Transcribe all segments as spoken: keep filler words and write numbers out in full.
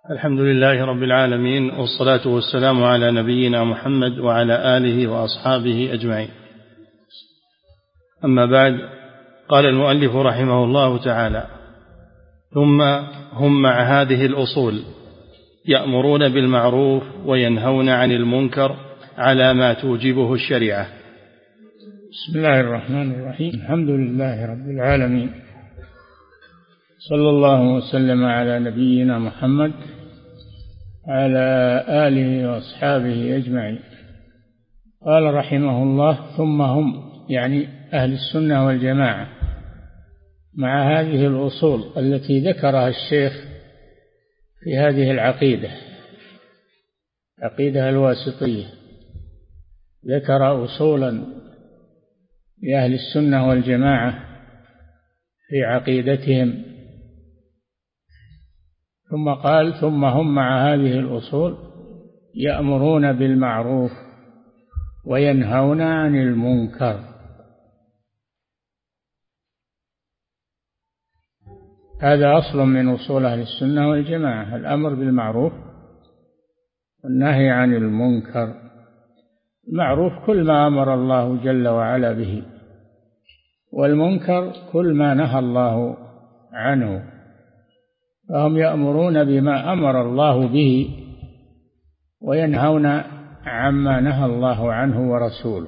الحمد لله رب العالمين، والصلاة والسلام على نبينا محمد وعلى آله وأصحابه أجمعين. أما بعد، قال المؤلف رحمه الله تعالى: ثم هم مع هذه الأصول يأمرون بالمعروف وينهون عن المنكر على ما توجبه الشريعة. بسم الله الرحمن الرحيم. الحمد لله رب العالمين، صلى الله وسلم على نبينا محمد على آله وأصحابه أجمعين. قال رحمه الله: ثم هم، يعني أهل السنة والجماعة، مع هذه الأصول التي ذكرها الشيخ في هذه العقيدة، عقيدة الواسطية، ذكر أصولا لأهل السنة والجماعة في عقيدتهم، ثم قال: ثم هم مع هذه الأصول يأمرون بالمعروف وينهون عن المنكر. هذا أصل من أصول أهل السنة والجماعة، الأمر بالمعروف والنهي عن المنكر. المعروف كل ما أمر الله جل وعلا به، والمنكر كل ما نهى الله عنه. فهم يأمرون بما أمر الله به وينهون عما نهى الله عنه ورسوله.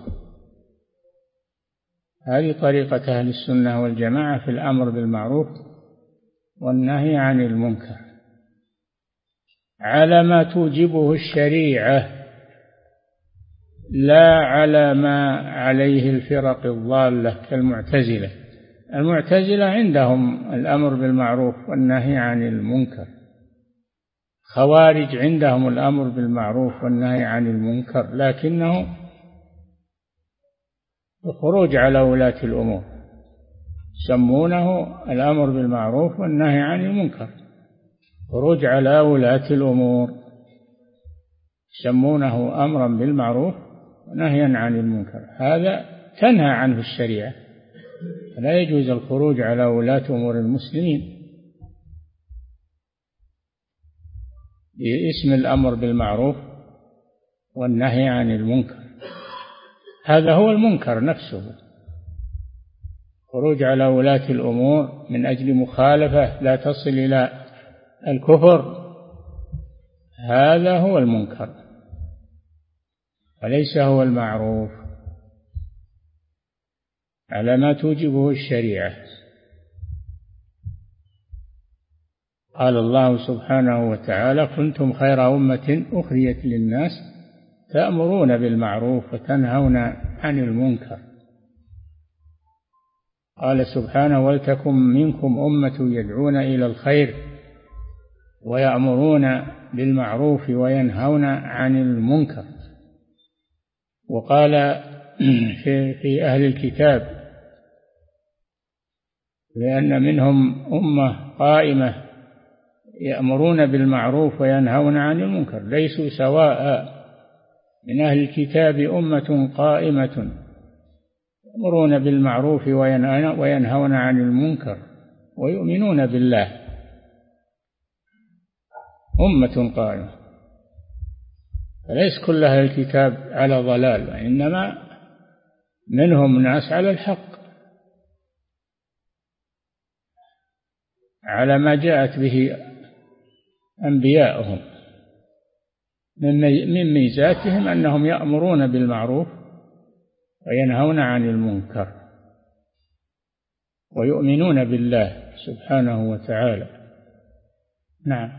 هذه طريقة أهل السنة والجماعة في الأمر بالمعروف والنهي عن المنكر على ما توجبه الشريعة، لا على ما عليه الفرق الضالة كالمعتزلة. المعتزلة عندهم الأمر بالمعروف والنهي عن المنكر، خوارج عندهم الأمر بالمعروف والنهي عن المنكر، لكنه الخروج على ولاة الأمور، يسمونه الأمر بالمعروف والنهي عن المنكر، خروج على ولاة الأمور، يسمونه أمرا بالمعروف ونهيا عن المنكر. هذا تنهى عنه الشريعة، لا يجوز الخروج على ولاة أمور المسلمين باسم الأمر بالمعروف والنهي عن المنكر. هذا هو المنكر نفسه، خروج على ولاة الأمور من أجل مخالفة لا تصل إلى الكفر، هذا هو المنكر وليس هو المعروف على ما توجبه الشريعة. قال الله سبحانه وتعالى: كنتم خير أمة أخرجت للناس تأمرون بالمعروف وتنهون عن المنكر. قال سبحانه: ولتكن منكم أمة يدعون إلى الخير ويأمرون بالمعروف وينهون عن المنكر. وقال في أهل الكتاب: لأن منهم أمة قائمة يأمرون بالمعروف وينهون عن المنكر، ليسوا سواء، من أهل الكتاب أمة قائمة يأمرون بالمعروف وينهون عن المنكر ويؤمنون بالله، أمة قائمة. فليس كل أهل الكتاب على ضلال، وإنما منهم ناس على الحق، على ما جاءت به أنبياؤهم. من ميزاتهم أنهم يأمرون بالمعروف وينهون عن المنكر ويؤمنون بالله سبحانه وتعالى. نعم.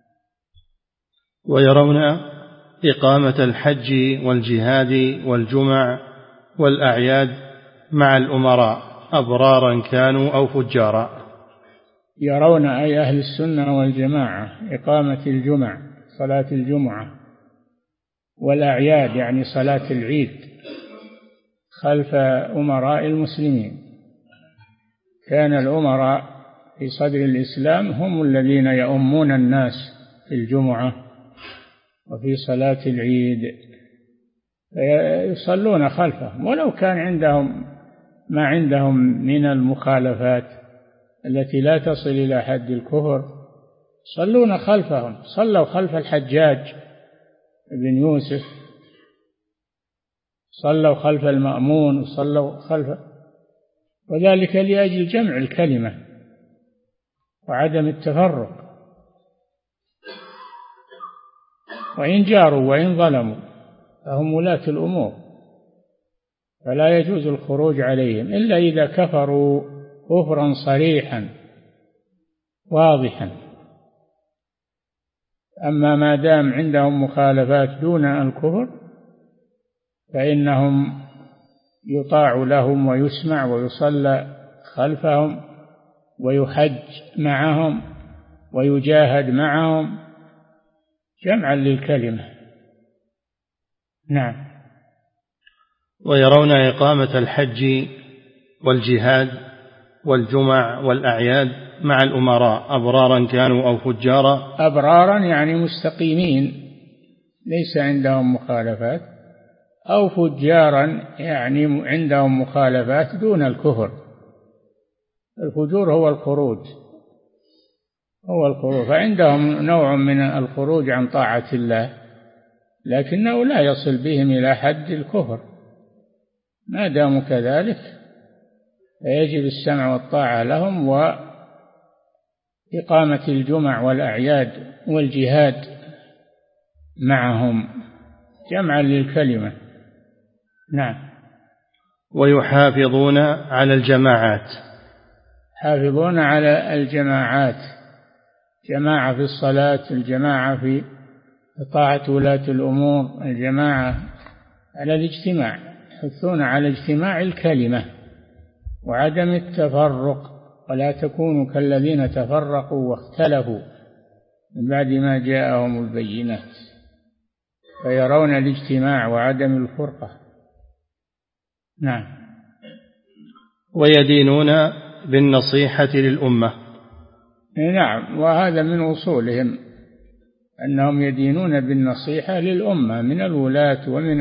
ويرون إقامة الحج والجهاد والجمع والأعياد مع الأمراء أبرارا كانوا أو فجارا. يرون، أي أهل السنة والجماعة، إقامة الجمع، صلاة الجمعة، والأعياد يعني صلاة العيد، خلف أمراء المسلمين. كان الأمراء في صدر الإسلام هم الذين يؤمون الناس في الجمعة وفي صلاة العيد، يصلون خلفهم ولو كان عندهم ما عندهم من المخالفات التي لا تصل إلى حد الكفر، يصلون خلفهم، صلوا خلف الحجاج بن يوسف، صلوا خلف المأمون، وصلوا خلف، وذلك لأجل جمع الكلمة وعدم التفرق. وإن جاروا وإن ظلموا فهم ولاة الأمور، فلا يجوز الخروج عليهم إلا إذا كفروا كفرا صريحا واضحا. أما ما دام عندهم مخالفات دون الكفر فإنهم يطاع لهم ويسمع ويصلى خلفهم ويحج معهم ويجاهد معهم جمعا للكلمة. نعم. ويرون إقامة الحج والجهاد والجمع والأعياد مع الأمراء أبرارا كانوا أو فجارا. أبرارا يعني مستقيمين ليس عندهم مخالفات، أو فجارا يعني عندهم مخالفات دون الكفر. الفجور هو الخروج هو الخروج فعندهم نوع من الخروج عن طاعة الله، لكنه لا يصل بهم إلى حد الكفر. ما داموا كذلك فيجب السمع والطاعة لهم، وإقامة الجمع والأعياد والجهاد معهم جمعا للكلمة. نعم. ويحافظون على الجماعات. حافظون على الجماعات، جماعة في الصلاة، الجماعة في طاعة ولاة الأمور، الجماعة على الاجتماع، يحثون على اجتماع الكلمة وعدم التفرق، ولا تكونوا كالذين تفرقوا واختلفوا من بعد ما جاءهم البينات، فيرون الاجتماع وعدم الفرقة. نعم. ويدينون بالنصيحة للأمة. نعم، وهذا من أصولهم أنهم يدينون بالنصيحة للأمة من الولاة ومن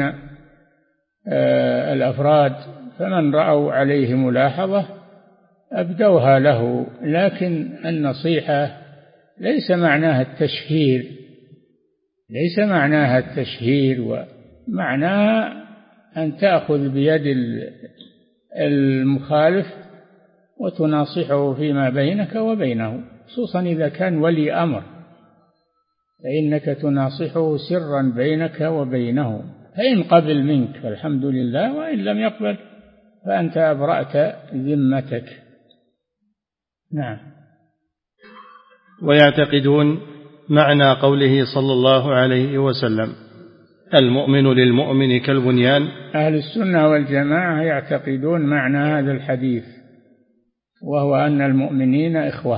الأفراد، فمن رأوا عليه ملاحظة أبدوها له، لكن النصيحة ليس معناها التشهير ليس معناها التشهير ومعناها أن تأخذ بيد المخالف وتناصحه فيما بينك وبينه، خصوصا إذا كان ولي أمر، فإنك تناصحه سرا بينك وبينه، فإن قبل منك فالحمد لله، وإن لم يقبل فأنت أبرأت ذمتك. نعم. ويعتقدون معنى قوله صلى الله عليه وسلم المؤمن للمؤمن كالبنيان. أهل السنة والجماعة يعتقدون معنى هذا الحديث، وهو أن المؤمنين إخوة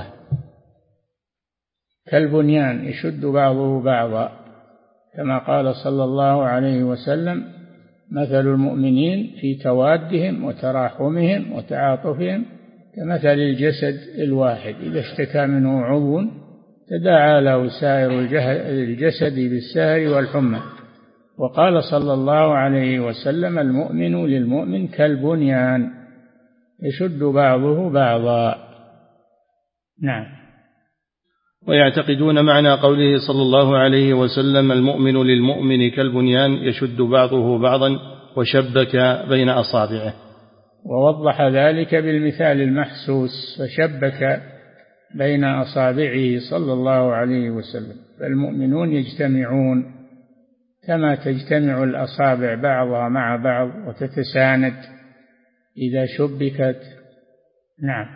كالبنيان يشد بعضه بعضا، كما قال صلى الله عليه وسلم مثل المؤمنين في توادهم وتراحمهم وتعاطفهم كمثل الجسد الواحد إذا اشتكى منه عضو تداعى له سائر الجسد بالسهر والحمى. وقال صلى الله عليه وسلم المؤمن للمؤمن كالبنيان يشد بعضه بعضا. نعم. ويعتقدون معنى قوله صلى الله عليه وسلم المؤمن للمؤمن كالبنيان يشد بعضه بعضا وشبك بين أصابعه، ووضح ذلك بالمثال المحسوس، فشبك بين أصابعه صلى الله عليه وسلم. فالمؤمنون يجتمعون كما تجتمع الأصابع بعضها مع بعض وتتساند إذا شبكت. نعم.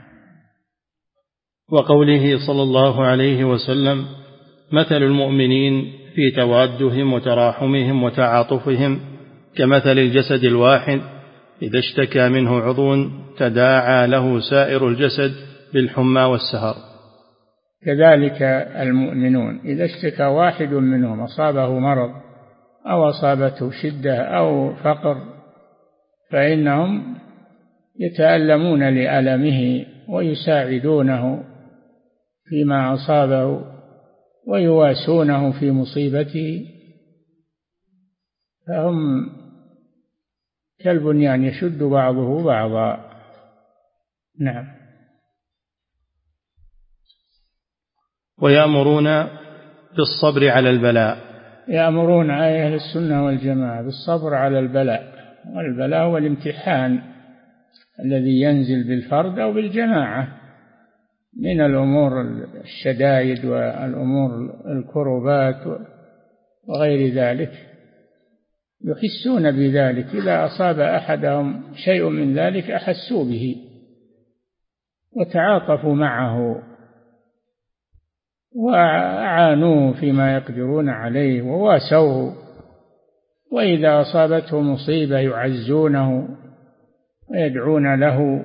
وقوله صلى الله عليه وسلم مثل المؤمنين في توادهم وتراحمهم وتعاطفهم كمثل الجسد الواحد إذا اشتكى منه عضو تداعى له سائر الجسد بالحمى والسهر. كذلك المؤمنون إذا اشتكى واحد منهم أصابه مرض أو أصابته شدة أو فقر فإنهم يتألمون لألمه ويساعدونه فيما أصابه ويواسونه في مصيبته، فهم كالبنيان يشد بعضه بعضا. نعم. ويأمرون بالصبر على البلاء. يأمرون أهل السنة والجماعة بالصبر على البلاء، والبلاء هو الامتحان الذي ينزل بالفرد أو بالجماعة من الأمور الشدائد والأمور الكربات وغير ذلك، يحسون بذلك. إذا أصاب أحدهم شيء من ذلك أحسوا به وتعاطفوا معه وأعانوه فيما يقدرون عليه وواسوه، وإذا أصابته مصيبة يعزونه ويدعون له،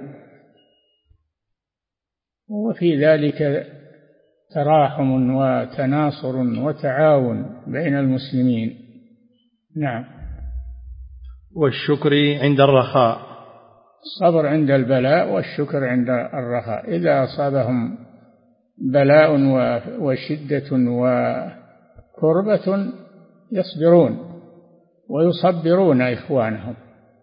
وفي ذلك تراحم وتناصر وتعاون بين المسلمين. نعم. والشكر عند الرخاء. الصبر عند البلاء والشكر عند الرخاء. إذا أصابهم بلاء وشدة وكربة يصبرون ويصبرون إخوانهم،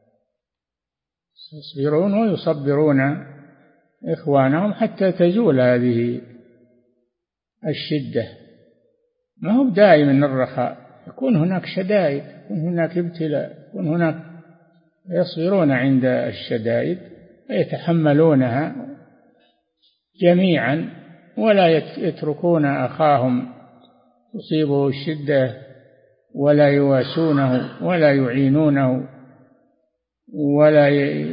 يصبرون ويصبرون إخوانهم حتى تزول هذه الشدة. ما هو دائما الرخاء، يكون هناك شدائد، يكون هناك ابتلاء، يكون هناك، يصبرون عند الشدائد ويتحملونها جميعا، ولا يتركون أخاهم تصيبه الشدة ولا يواسونه ولا يعينونه ولا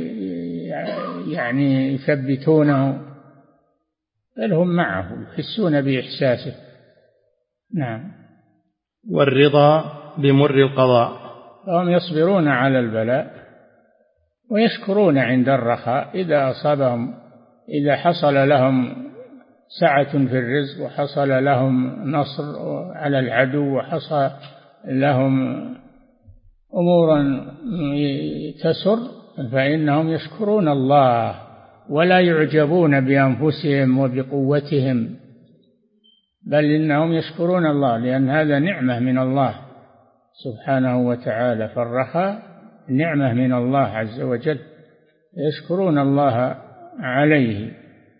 يعني يثبتونه، بل هم معه يحسون بإحساسه. نعم. والرضا بمر القضاء. فهم يصبرون على البلاء ويشكرون عند الرخاء. إذا أصابهم، إذا حصل لهم سعة في الرزق وحصل لهم نصر على العدو وحصل لهم أمورا تسر، فإنهم يشكرون الله ولا يعجبون بأنفسهم وبقوتهم، بل إنهم يشكرون الله، لأن هذا نعمة من الله سبحانه وتعالى. فالرخاء نعمة من الله عز وجل، يشكرون الله عليه،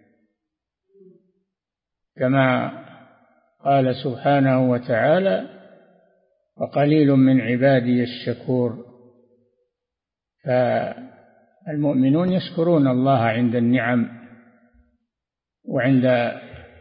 كما قال سبحانه وتعالى: وقليل من عبادي الشكور. فالمؤمنون يشكرون الله عند النعم وعند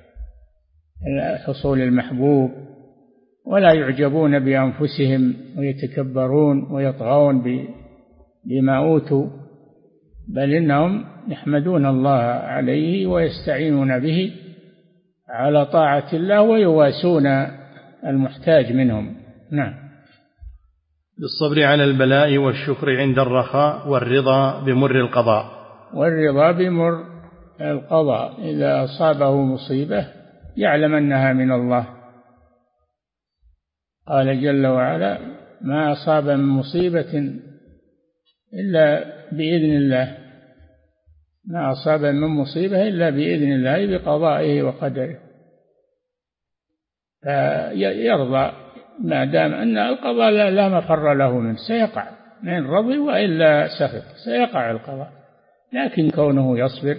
حصول المحبوب، ولا يعجبون بأنفسهم ويتكبرون ويطغون بما أوتوا، بل إنهم يحمدون الله عليه ويستعينون به على طاعة الله ويواسون المحتاج منهم. نعم. بالصبر على البلاء والشكر عند الرخاء والرضا بمر القضاء. والرضا بمر القضاء، إذا أصابه مصيبة يعلم أنها من الله. قال جل وعلا: ما أصاب من مصيبة إلا بإذن الله، ما أصاب من مصيبة إلا بإذن الله بقضائه وقدره. فيرضى ما دام أن القضاء لا مفر له منه، سيقع، من رضي وإلا سخط سيقع القضاء، لكن كونه يصبر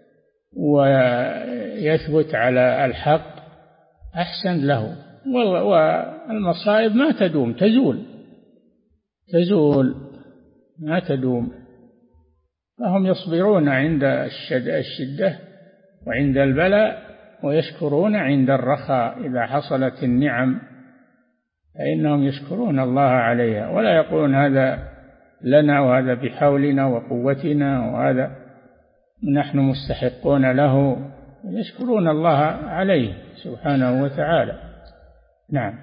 ويثبت على الحق أحسن له. والمصائب ما تدوم، تزول تزول ما تدوم. فهم يصبرون عند الشدة وعند البلاء، ويشكرون عند الرخاء. إذا حصلت النعم فإنهم يشكرون الله عليها، ولا يقولون هذا لنا وهذا بحولنا وقوتنا وهذا نحن مستحقون له، يشكرون الله عليه سبحانه وتعالى. نعم.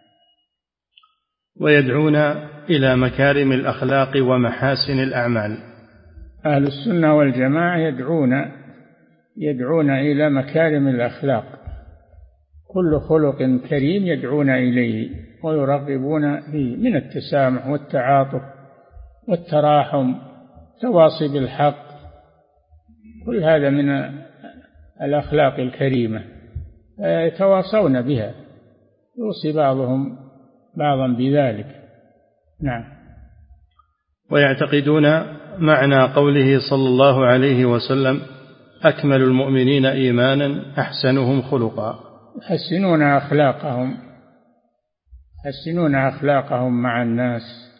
ويدعون إلى مكارم الأخلاق ومحاسن الأعمال. أهل السنة والجماعة يدعون يدعون إلى مكارم الأخلاق، كل خلق كريم يدعون إليه ويرغبون فيه من التسامح والتعاطف والتراحم، تواصي بالحق، كل هذا من الأخلاق الكريمة يتواصون بها، يوصي بعضهم بعضا بذلك. نعم. ويعتقدون معنى قوله صلى الله عليه وسلم: أكمل المؤمنين إيمانا أحسنهم خلقا. يحسنون أخلاقهم يحسنون أخلاقهم مع الناس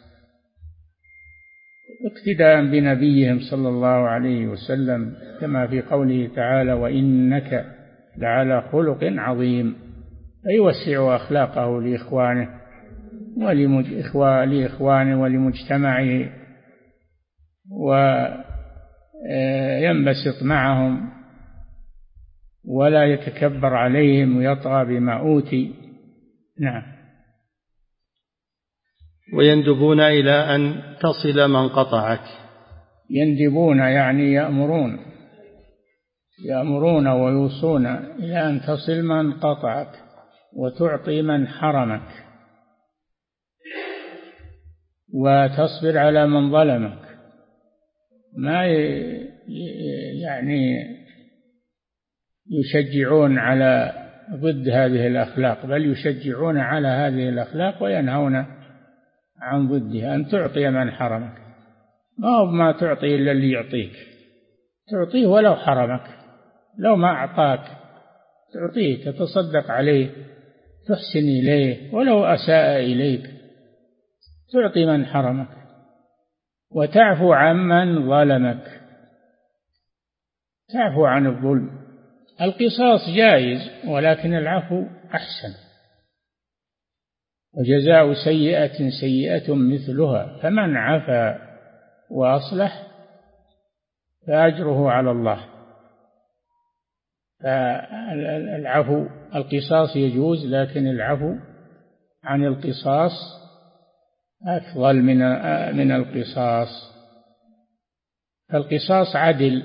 اقتداء بنبيهم صلى الله عليه وسلم، كما في قوله تعالى: وإنك لعلى خلق عظيم. فيوسع أخلاقه لإخوانه ولإخوانه ولمجتمعه، وينبسط معهم ولا يتكبر عليهم ويطغى بما أوتي. نعم. ويندبون إلى أن تصل من قطعك. يندبون يعني يأمرون يأمرون ويوصون إلى أن تصل من قطعك وتعطي من حرمك وتصبر على من ظلمك. ما يعني يشجعون على ضد هذه الأخلاق، بل يشجعون على هذه الأخلاق وينهون عن ضدها. أن تعطي من حرمك، ما هو ما تعطي إلا اللي يعطيك، تعطيه ولو حرمك، لو ما أعطاك تعطيه، تتصدق عليه، تحسن إليه ولو أساء إليك، تعطي من حرمك وتعفو عمن ظلمك، تعفو عن الظلم. القصاص جائز ولكن العفو أحسن. وجزاء سيئة سيئة مثلها، فمن عفا وأصلح فأجره على الله. فالعفو القصاص يجوز، لكن العفو عن القصاص أفضل من من القصاص. فالقصاص عدل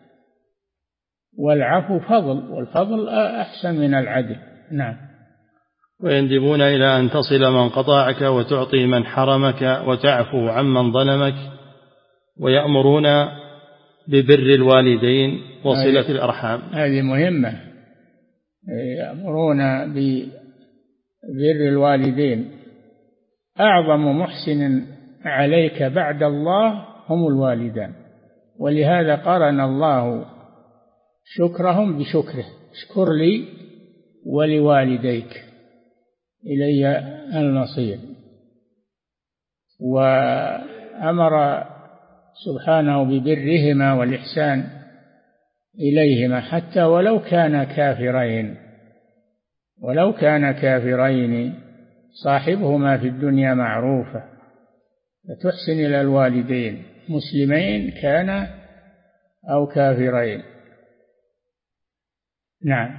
والعفو فضل، والفضل أحسن من العدل. نعم. ويندبون إلى أن تصل من قطعك وتعطي من حرمك وتعفو عمن ظلمك، ويأمرون ببر الوالدين وصلة الأرحام. هذه مهمة، يأمرون ببر الوالدين. أعظم محسن عليك بعد الله هم الوالدان، ولهذا قرن الله شكرهم بشكره: اشكر لي ولوالديك إلي المصير. وأمر سبحانه ببرهما والإحسان إليهما حتى ولو كان كافرين ولو كان كافرين صاحبهما في الدنيا معروفة، فتحسن إلى الوالدين مسلمين كان أو كافرين. نعم.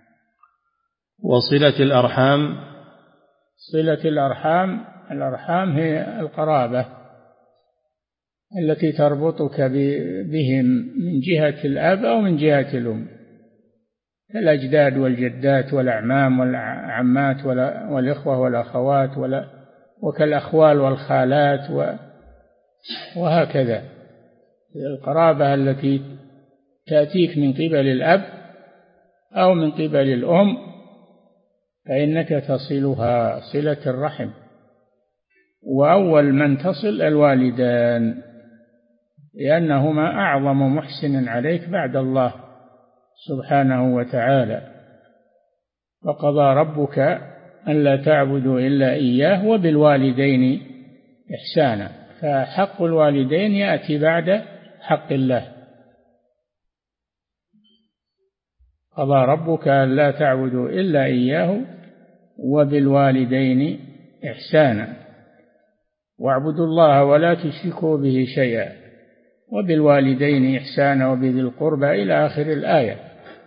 وصلة الأرحام. صلة الأرحام، الأرحام هي القرابة التي تربطك بهم من جهة الأب أو من جهة الأم، كالأجداد والجدات والأعمام والعمات والإخوة والأخوات وكالأخوال والخالات وهكذا. القرابة التي تأتيك من قبل الأب أو من قبل الأم فإنك تصلها صلة الرحم. وأول من تصل الوالدان، لأنهما أعظم محسن عليك بعد الله سبحانه وتعالى. وقضى ربك ألا تعبدوا إلا إياه وبالوالدين إحسانا، فحق الوالدين يأتي بعد حق الله. قضى ربك ألا تعبدوا إلا إياه وبالوالدين إحسانا واعبدوا الله ولا تشركوا به شيئا وبالوالدين إحسانا وبذي القربى إلى آخر الآية.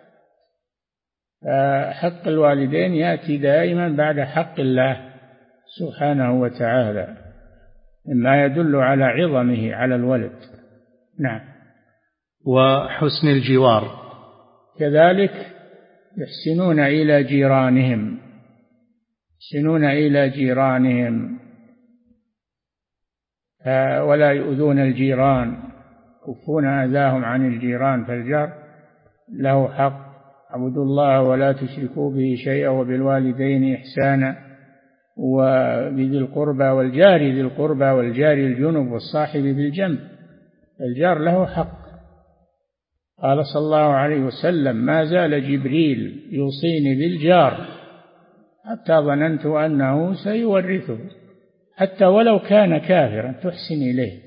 فحق الوالدين يأتي دائما بعد حق الله سبحانه وتعالى، مما يدل على عظمه على الولد. نعم. وحسن الجوار، كذلك يحسنون إلى جيرانهم يحسنون إلى جيرانهم ولا يؤذون الجيران، يكفون أذاهم عن الجيران. فالجار له حق. اعبدوا الله ولا تشركوا به شيئا وبالوالدين إحسانا وبذي القربى والجار ذي القربى والجار الجنب والصاحب بالجنب. الجار له حق، قال صلى الله عليه وسلم: ما زال جبريل يوصيني بالجار حتى ظننت أنه سيورثه، حتى ولو كان كافرا تحسن إليه.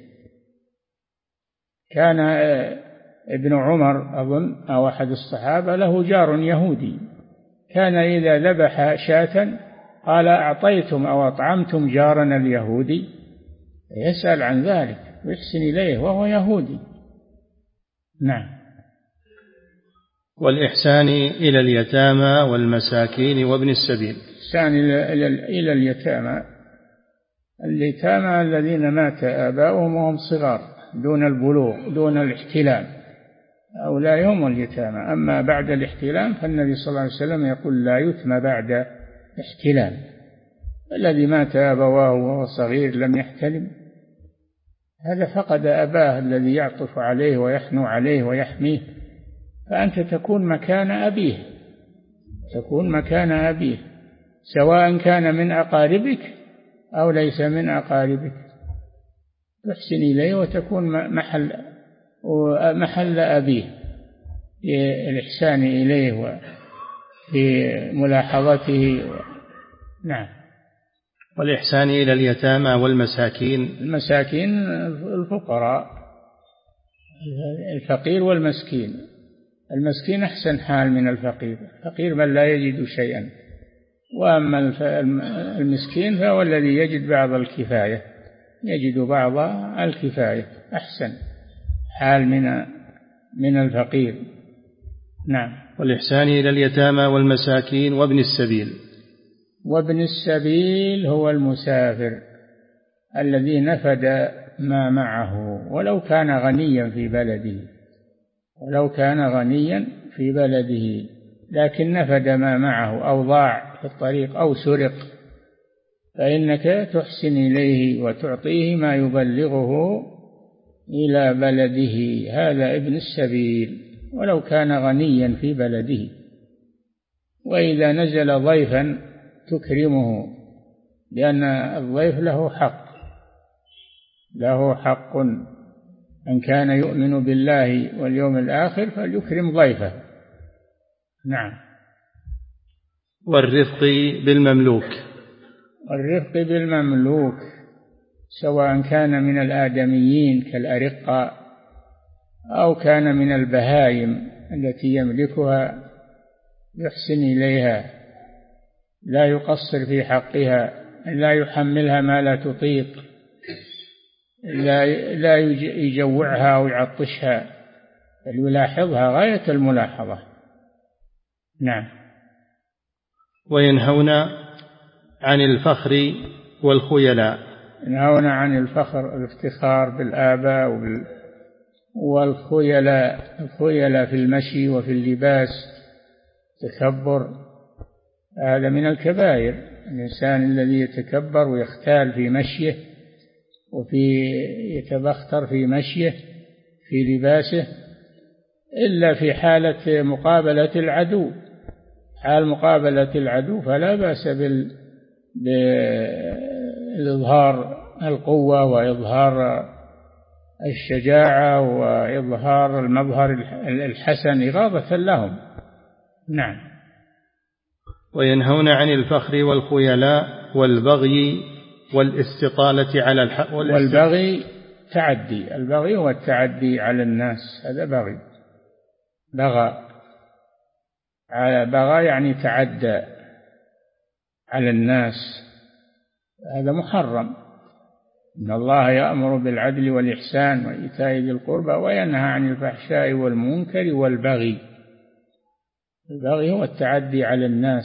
كان ابن عمر أظن أو أحد الصحابة له جار يهودي، كان إذا ذبح شاة قال: أعطيتم أو أطعمتم جارنا اليهودي؟ يسأل عن ذلك ويحسن إليه وهو يهودي. نعم. والإحسان إلى اليتامى والمساكين وابن السبيل. الإحسان إلى اليتامى، اليتامى الذين مات آباؤهم وهم صغار دون البلوغ دون الاحتلام، هؤلاء هم اليتامى. أما بعد الاحتلام فالنبي صلى الله عليه وسلم يقول: لا يتم بعد احتلام. الذي مات أبواه وهو صغير لم يحتلم هذا فقد أباه الذي يعطف عليه ويحنو عليه ويحميه، فأنت تكون مكان أبيه، تكون مكان أبيه سواء كان من أقاربك أو ليس من أقاربك، تحسن إليه وتكون محل محل أبيه بالإحسان إليه وفي ملاحظته. نعم. والإحسان إلى اليتامى والمساكين. المساكين الفقراء، الفقير والمسكين. المسكين أحسن حال من الفقير، الفقير من لا يجد شيئا، وأما المسكين فهو الذي يجد بعض الكفاية، يجد بعض الكفاية، أحسن حال من من الفقير. نعم. والإحسان إلى اليتامى والمساكين وابن السبيل. وابن السبيل هو المسافر الذي نفد ما معه ولو كان غنيا في بلده، ولو كان غنيا في بلده لكن نفد ما معه أو ضاع في الطريق أو سرق، فإنك تحسن إليه وتعطيه ما يبلغه إلى بلده. هذا ابن السبيل ولو كان غنيا في بلده. وإذا نزل ضيفا تكرمه، لأن الضيف له حق، له حق. من كان يؤمن بالله واليوم الآخر فليكرم ضيفه. نعم. والرفق بالمملوك. والرفق بالمملوك سواء كان من الآدميين كالأرقة أو كان من البهائم التي يملكها، يحسن إليها، لا يقصر في حقها، لا يحملها ما لا تطيق، لا يجوعها أو يعطشها، بل يلاحظها غاية الملاحظة. نعم. وينهون عن الفخر والخيلاء. ينهون عن الفخر، الافتخار بالآباء والخيلاء، الخيلاء في المشي وفي اللباس، تكبر، هذا من الكبائر. الإنسان الذي يتكبر ويختال في مشيه وفي يتبختر في مشيه في لباسه، إلا في حالة مقابلة العدو. حال مقابلة العدو فلا بأس بالإظهار القوة وإظهار الشجاعة وإظهار المظهر الحسن إغاظة لهم. نعم. وينهون عن الفخر والخيلاء والبغي والاستطالة على الحق. والبغي تعدي، البغي هو التعدي على الناس، هذا بغي. بغى على بغى يعني تعدى على الناس، هذا محرم. إن الله يأمر بالعدل والإحسان وإيتاء ذي القربى وينهى عن الفحشاء والمنكر والبغي. البغي هو التعدي على الناس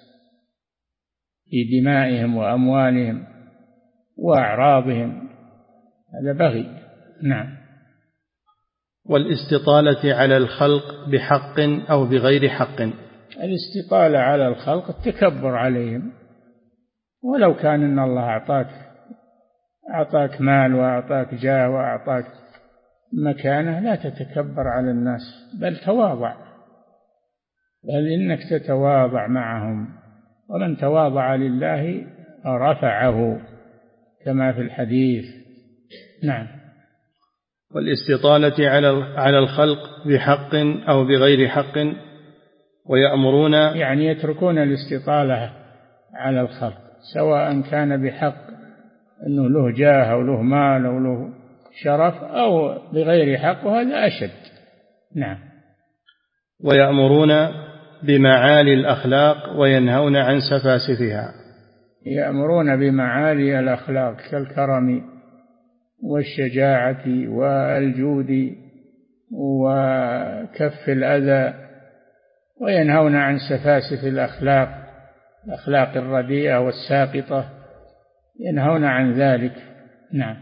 في دمائهم وأموالهم وأعراضهم، هذا بغي. نعم. والاستطالة على الخلق بحق أو بغير حق. الاستطالة على الخلق التكبر عليهم، ولو كان إن الله أعطاك أعطاك مال وأعطاك جاه وأعطاك مكانة، لا تتكبر على الناس، بل تواضع، بل إنك تتواضع معهم. ومن تواضع لله رفعه كما في الحديث. نعم. والاستطالة على الخلق بحق أو بغير حق، ويأمرون يعني يتركون الاستطالة على الخلق سواء كان بحق أنه له جاه أو له مال أو له شرف أو بغير حق، وهذا أشد. نعم. ويأمرون بمعالي الأخلاق وينهون عن سفاسفها. يأمرون بمعالي الأخلاق كالكرم والشجاعة والجود وكف الأذى، وينهون عن سفاسف الأخلاق، الأخلاق الرديئة والساقطة، ينهون عن ذلك. نعم.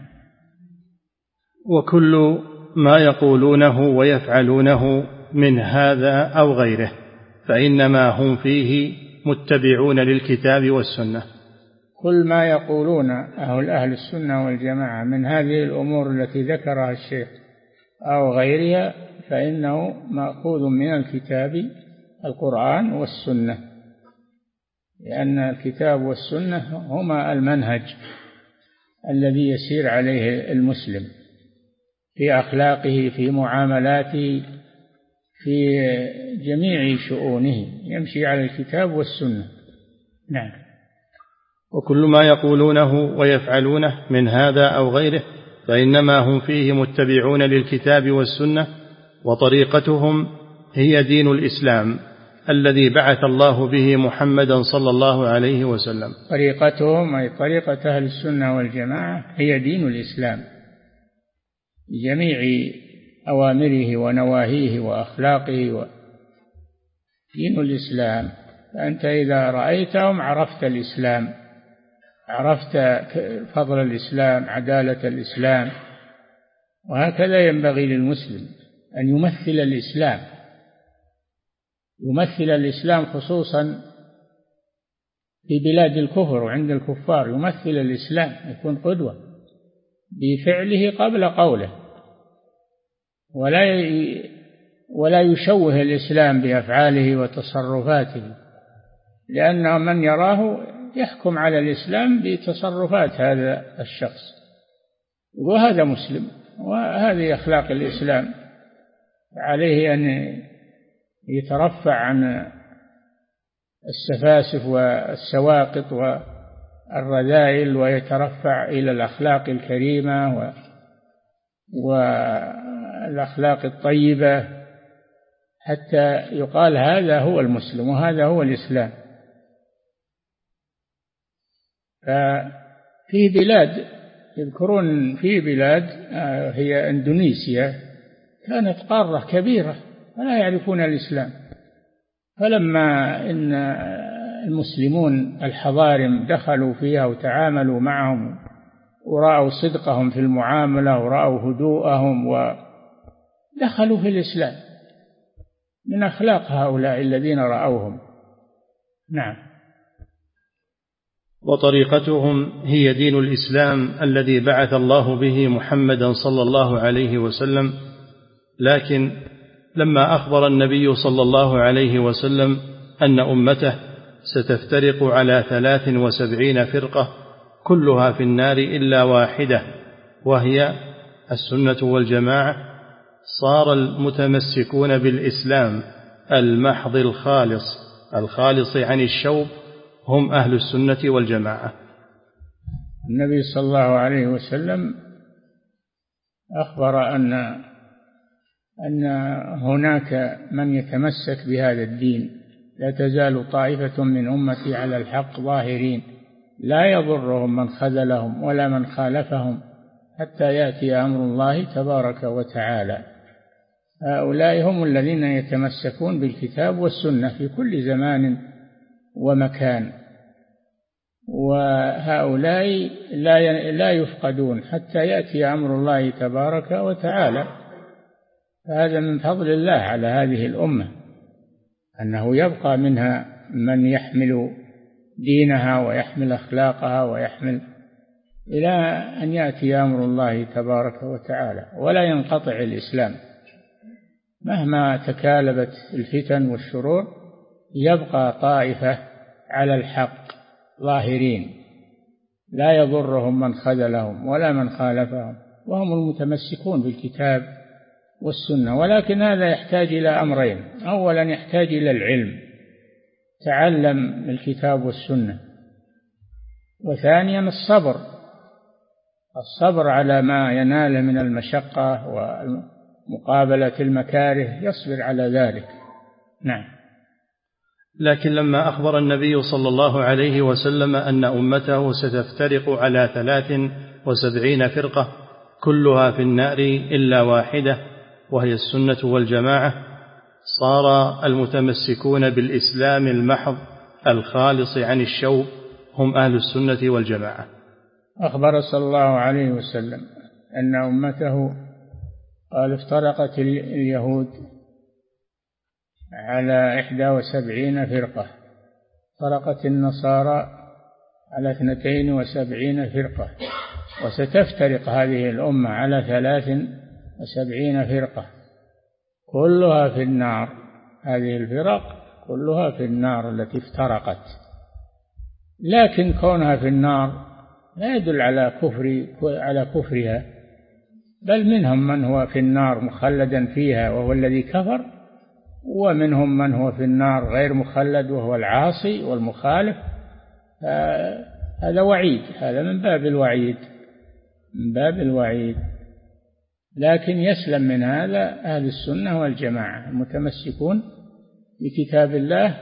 وكل ما يقولونه ويفعلونه من هذا أو غيره فإنما هم فيه متبعون للكتاب والسنة. كل ما يقولون أهل أهل السنة والجماعة من هذه الأمور التي ذكرها الشيخ أو غيرها فإنه مأخوذ من الكتاب القرآن والسنة، لأن الكتاب والسنة هما المنهج الذي يسير عليه المسلم في أخلاقه، في معاملاته، في جميع شؤونه، يمشي على الكتاب والسنة. نعم. وكل ما يقولونه ويفعلونه من هذا أو غيره فإنما هم فيه متبعون للكتاب والسنة، وطريقتهم هي دين الإسلام الذي بعث الله به محمدا صلى الله عليه وسلم. طريقتهم أي طريقة أهل السنة والجماعة هي دين الإسلام بجميع أوامره ونواهيه وأخلاقه و... دين الإسلام. فأنت إذا رأيتهم عرفت الإسلام، عرفت فضل الإسلام، عدالة الإسلام. وهكذا ينبغي للمسلم أن يمثل الإسلام، يمثل الإسلام خصوصا في بلاد الكفر وعند الكفار، يمثل الإسلام، يكون قدوة بفعله قبل قوله، ولا ولا يشوه الإسلام بأفعاله وتصرفاته، لأن من يراه يحكم على الإسلام بتصرفات هذا الشخص، وهذا مسلم وهذه أخلاق الإسلام. عليه أن يترفع عن السفاسف والسواقط والرذائل ويترفع إلى الأخلاق الكريمة والأخلاق الطيبة، حتى يقال هذا هو المسلم وهذا هو الإسلام. ففي بلاد يذكرون في بلاد هي إندونيسيا كانت قارة كبيرة ولا يعرفون الإسلام، فلما إن المسلمون الحضارم دخلوا فيها وتعاملوا معهم ورأوا صدقهم في المعاملة ورأوا هدوءهم ودخلوا في الإسلام من أخلاق هؤلاء الذين رأوهم. نعم. وطريقتهم هي دين الإسلام الذي بعث الله به محمدا صلى الله عليه وسلم. لكن لما أخبر النبي صلى الله عليه وسلم أن أمته ستفترق على ثلاث وسبعين فرقة كلها في النار إلا واحدة وهي السنة والجماعة، صار المتمسكون بالإسلام المحض الخالص الخالص عن الشوب هم أهل السنة والجماعة. النبي صلى الله عليه وسلم أخبر أن أن هناك من يتمسك بهذا الدين، لا تزال طائفة من أمتي على الحق ظاهرين لا يضرهم من خذلهم ولا من خالفهم حتى يأتي أمر الله تبارك وتعالى. هؤلاء هم الذين يتمسكون بالكتاب والسنة في كل زمان ومكان، وهؤلاء لا لا يفقدون حتى يأتي أمر الله تبارك وتعالى. هذا من فضل الله على هذه الأمة أنه يبقى منها من يحمل دينها ويحمل أخلاقها ويحمل إلى أن يأتي أمر الله تبارك وتعالى، ولا ينقطع الإسلام مهما تكالبت الفتن والشرور، يبقى طائفة على الحق ظاهرين لا يضرهم من خذلهم ولا من خالفهم وهم المتمسكون بالكتاب والسنة. ولكن هذا يحتاج إلى أمرين: أولا يحتاج إلى العلم، تعلم الكتاب والسنة، وثانيا الصبر، الصبر على ما يناله من المشقة ومقابلة المكاره، يصبر على ذلك. نعم. لكن لما أخبر النبي صلى الله عليه وسلم أن أمته ستفترق على ثلاث وسبعين فرقة كلها في النار إلا واحدة وهي السنة والجماعة، صار المتمسكون بالإسلام المحض الخالص عن الشوب هم أهل السنة والجماعة. أخبر صلى الله عليه وسلم أن أمته قال افترقت اليهود على إحدى وسبعين فرقة، فرقت النصارى على اثنتين وسبعين فرقة، وستفترق هذه الأمة على ثلاث وسبعين فرقة كلها في النار. هذه الفرق كلها في النار التي افترقت. لكن كونها في النار لا يدل على كفر على كفرها، بل منهم من هو في النار مخلدا فيها وهو الذي كفر، ومنهم من هو في النار غير مخلد وهو العاصي والمخالف. هذا وعيد، هذا من باب الوعيد، من باب الوعيد. لكن يسلم من هذا أهل السنة والجماعة المتمسكون بكتاب الله،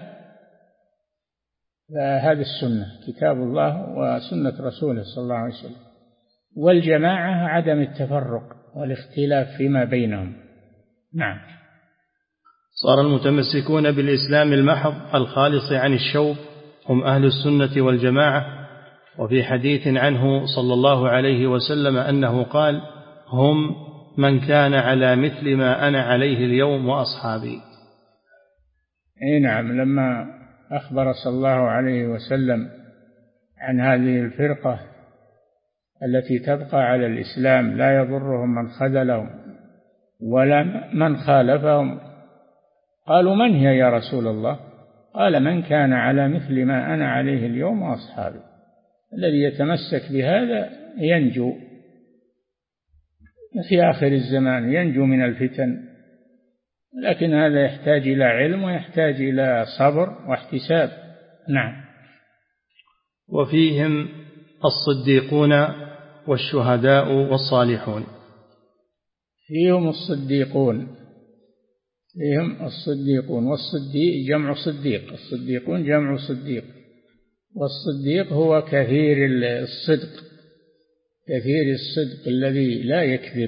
هذه السنة كتاب الله وسنة رسوله صلى الله عليه وسلم، والجماعة عدم التفرق والاختلاف فيما بينهم. نعم. صار المتمسكون بالإسلام المحض الخالص عن الشوب هم أهل السنة والجماعة. وفي حديث عنه صلى الله عليه وسلم أنه قال: هم من كان على مثل ما أنا عليه اليوم وأصحابي. أي نعم. لما أخبر صلى الله عليه وسلم عن هذه الفرقة التي تبقى على الإسلام لا يضرهم من خذلهم ولا من خالفهم، قالوا: من هي يا رسول الله؟ قال: من كان على مثل ما أنا عليه اليوم وأصحابي. الذي يتمسك بهذا ينجو في آخر الزمان، ينجو من الفتن. لكن هذا يحتاج إلى علم ويحتاج إلى صبر واحتساب. نعم. وفيهم الصديقون والشهداء والصالحون. فيهم الصديقون، فيهم الصديقون، والصديق جمع صديق، الصديقون جمع صديق، والصديق هو كثير الصدق، كثير الصدق الذي لا يكذب،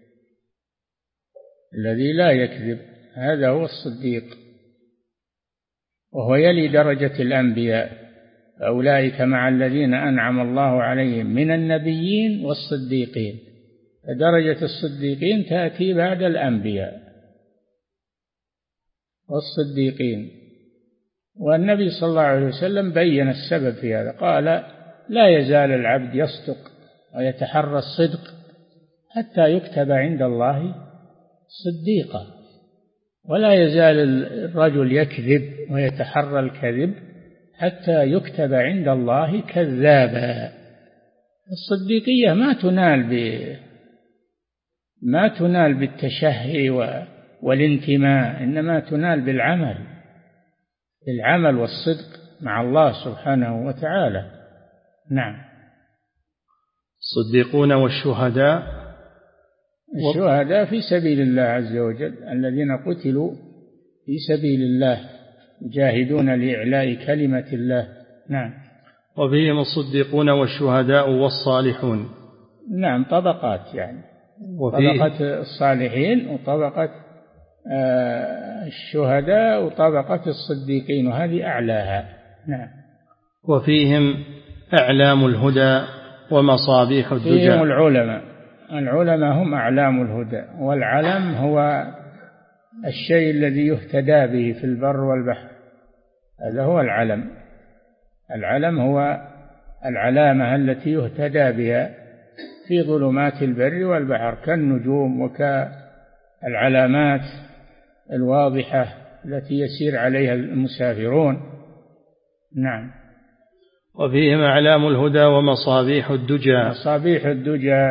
الذي لا يكذب، هذا هو الصديق، وهو يلي درجة الأنبياء. أولئك مع الذين أنعم الله عليهم من النبيين والصديقين. درجة الصديقين تأتي بعد الأنبياء والصديقين. والنبي صلى الله عليه وسلم بين السبب في هذا، قال: لا يزال العبد يصدق ويتحرى الصدق حتى يكتب عند الله صديقا، ولا يزال الرجل يكذب ويتحرى الكذب حتى يكتب عند الله كذابا. الصديقية ما تنال ب ما تنال بالتشهي والانتماء، إنما تنال بالعمل، بالعمل والصدق مع الله سبحانه وتعالى. نعم. الصديقون والشهداء، الشهداء في سبيل الله عز وجل، الذين قتلوا في سبيل الله يجاهدون لإعلاء كلمة الله. نعم. وفيهم الصديقون والشهداء والصالحون. نعم، طبقات يعني، طبقة الصالحين وطبقة الشهداء وطبقة الصديقين، وهذه أعلاها. نعم. وفيهم أعلام الهدى ومصابيح الدجى. فيهم العلماء، العلماء هم أعلام الهدى، والعلم هو الشيء الذي يهتدى به في البر والبحر، هذا هو العلم. العلم هو العلامة التي يهتدى بها في ظلمات البر والبحر، كالنجوم وكالعلامات الواضحة التي يسير عليها المسافرون. نعم. وفيهم أعلام الهدى ومصابيح الدجى. مصابيح الدجى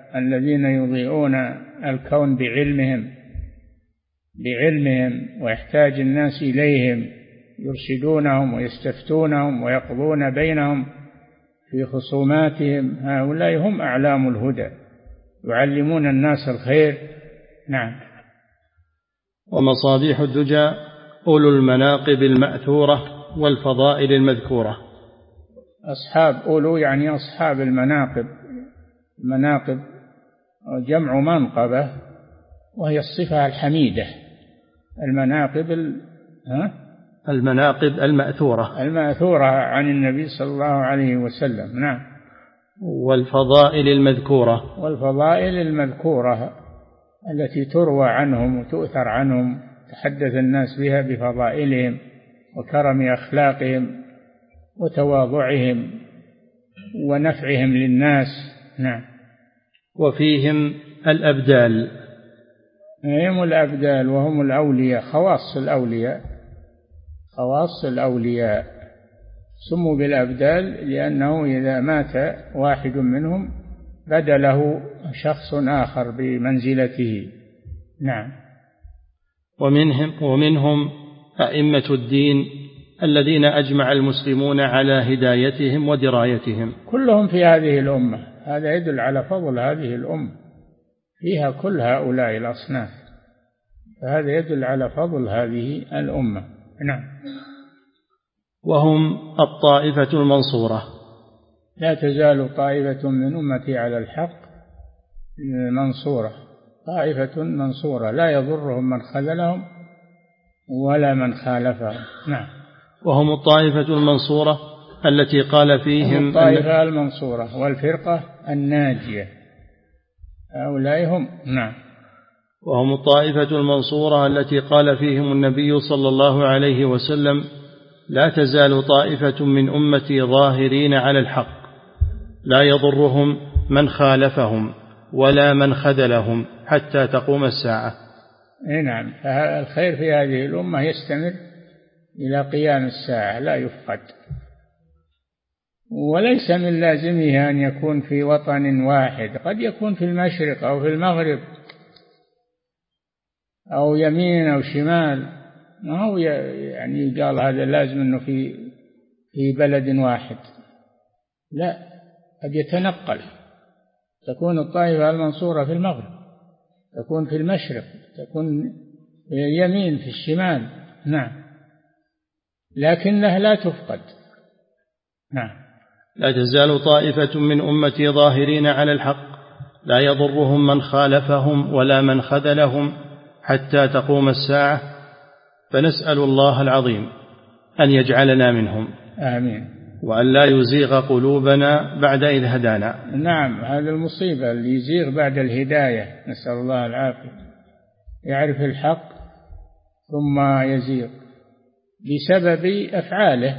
الذين يضيئون الكون بعلمهم بعلمهم ويحتاج الناس إليهم، يرشدونهم ويستفتونهم ويقضون بينهم في خصوماتهم. هؤلاء هم أعلام الهدى، يعلمون الناس الخير. نعم. ومصابيح الدجى أولو المناقب المأثورة والفضائل المذكورة. أصحاب أولو يعني أصحاب المناقب، المناقب جمع منقبة وهي الصفة الحميدة. المناقب ال... ها؟ المناقب المأثورة المأثورة عن النبي صلى الله عليه وسلم. نعم. والفضائل المذكورة. والفضائل المذكورة التي تروى عنهم وتؤثر عنهم، تحدث الناس بها بفضائلهم وكرم أخلاقهم وتواضعهم ونفعهم للناس. نعم. وفيهم الأبدال. هم الأبدال وهم الأولياء، خواص الأولياء، خواص الأولياء سموا بالأبدال لأنه إذا مات واحد منهم بدله شخص آخر بمنزلته. نعم. ومنهم, ومنهم أئمة الدين الذين أجمع المسلمون على هدايتهم ودرايتهم. كلهم في هذه الأمة، هذا يدل على فضل هذه الأمة، فيها كل هؤلاء الأصناف، فهذا يدل على فضل هذه الأمة. نعم. وهم الطائفة المنصورة. لا تزال طائفة من أمتي على الحق منصورة، طائفة منصورة لا يضرهم من خذلهم ولا من خالفهم. نعم. وهم الطائفة المنصورة التي قال فيهم الطائفة المنصورة والفرقة الناجية، هؤلاء هم. نعم. وهم الطائفة المنصورة التي قال فيهم النبي صلى الله عليه وسلم: لا تزال طائفة من أمتي ظاهرين على الحق لا يضرهم من خالفهم ولا من خذلهم حتى تقوم الساعة. نعم. الخير في هذه الأمة يستمر إلى قيام الساعة لا يفقد، وليس من لازمه أن يكون في وطن واحد، قد يكون في المشرق أو في المغرب أو يمين أو شمال، ما هو يعني قال هذا لازم أنه في في بلد واحد، لا، قد يتنقل. تكون الطائفة المنصورة في المغرب، تكون في المشرق، تكون في اليمين، في الشمال. نعم. لكنها لا تفقد. نعم. لا تزال طائفة من أمتي ظاهرين على الحق لا يضرهم من خالفهم ولا من خذلهم حتى تقوم الساعة، فنسأل الله العظيم أن يجعلنا منهم. آمين. وأن لا يزيغ قلوبنا بعد إذ هدانا. نعم. هذا المصيبة اللي يزيغ بعد الهداية، نسأل الله العافية، يعرف الحق ثم يزيغ بسبب أفعاله،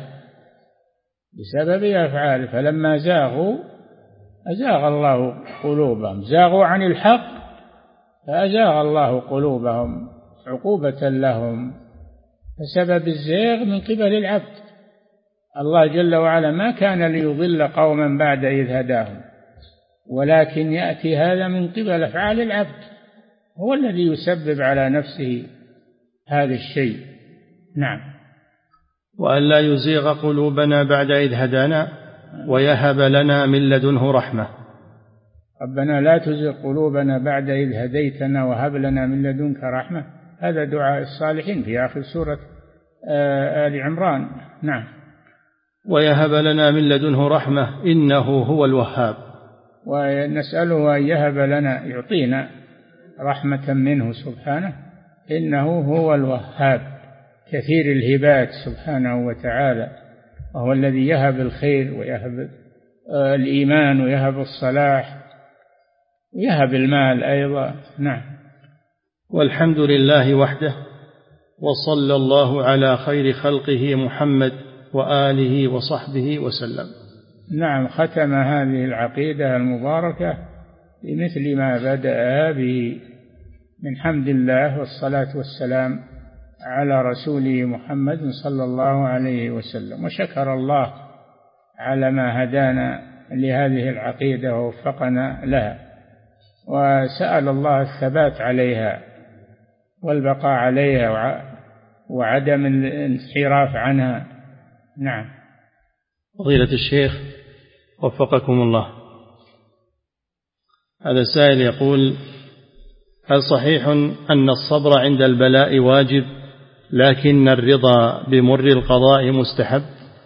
بسبب أفعاله، فلما زاغوا أزاغ الله قلوبهم، زاغوا عن الحق فأزاغ الله قلوبهم عقوبة لهم، فسبب الزيغ من قبل العبد. الله جل وعلا ما كان ليضل قوما بعد إذ هداهم، ولكن يأتي هذا من قبل أفعال العبد، هو الذي يسبب على نفسه هذا الشيء. نعم. وأن لا يزيغ قلوبنا بعد إذ هدانا ويهب لنا من لدنه رحمة. ربنا لا تزغ قلوبنا بعد إذ هديتنا وهب لنا من لدنك رحمة، هذا دعاء الصالحين في آخر سورة آل عمران. نعم. ويهب لنا من لدنه رحمة إنه هو الوهاب. ونسأله أن يهب لنا، يعطينا رحمة منه سبحانه، إنه هو الوهاب كثير الهبات سبحانه وتعالى، وهو الذي يهب الخير ويهب الإيمان ويهب الصلاح ويهب المال أيضا. نعم. والحمد لله وحده، وصلى الله على خير خلقه محمد وآله وصحبه وسلم. نعم. ختم هذه العقيدة المباركة بمثل ما بدأ به، من حمد الله والصلاة والسلام على رسوله محمد صلى الله عليه وسلم، وشكر الله على ما هدانا لهذه العقيدة ووفقنا لها. وسأل الله الثبات عليها والبقاء عليها وعدم الانحراف عنها. نعم. فضيلة الشيخ وفقكم الله، هذا السائل يقول: هل صحيح أن الصبر عند البلاء واجب لكن الرضا بمر القضاء مستحب؟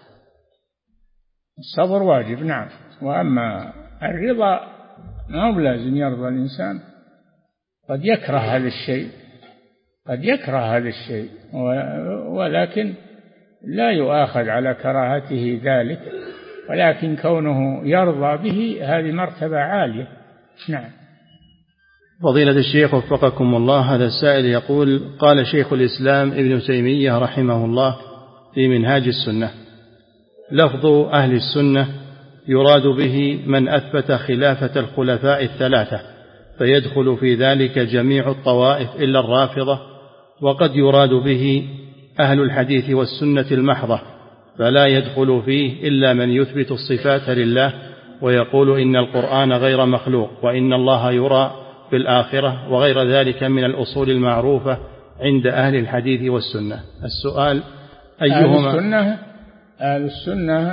الصبر واجب نعم، وأما الرضا ما هو لازم يرضى الإنسان، قد يكره هذا الشيء قد يكره هذا الشيء ولكن لا يؤاخذ على كراهته ذلك، ولكن كونه يرضى به هذه مرتبة عالية. نعم. فضيلة الشيخ وفقكم الله، هذا السائل يقول: قال شيخ الإسلام ابن تيمية رحمه الله في منهاج السنة: لفظ أهل السنة يراد به من أثبت خلافة الخلفاء الثلاثة، فيدخل في ذلك جميع الطوائف إلا الرافضة، وقد يراد به أهل الحديث والسنة المحضة، فلا يدخل فيه إلا من يثبت الصفات لله ويقول إن القرآن غير مخلوق وإن الله يرى في الآخرة وغير ذلك من الأصول المعروفة عند أهل الحديث والسنة. السؤال: أيهما؟ أهل السنة أهل السنة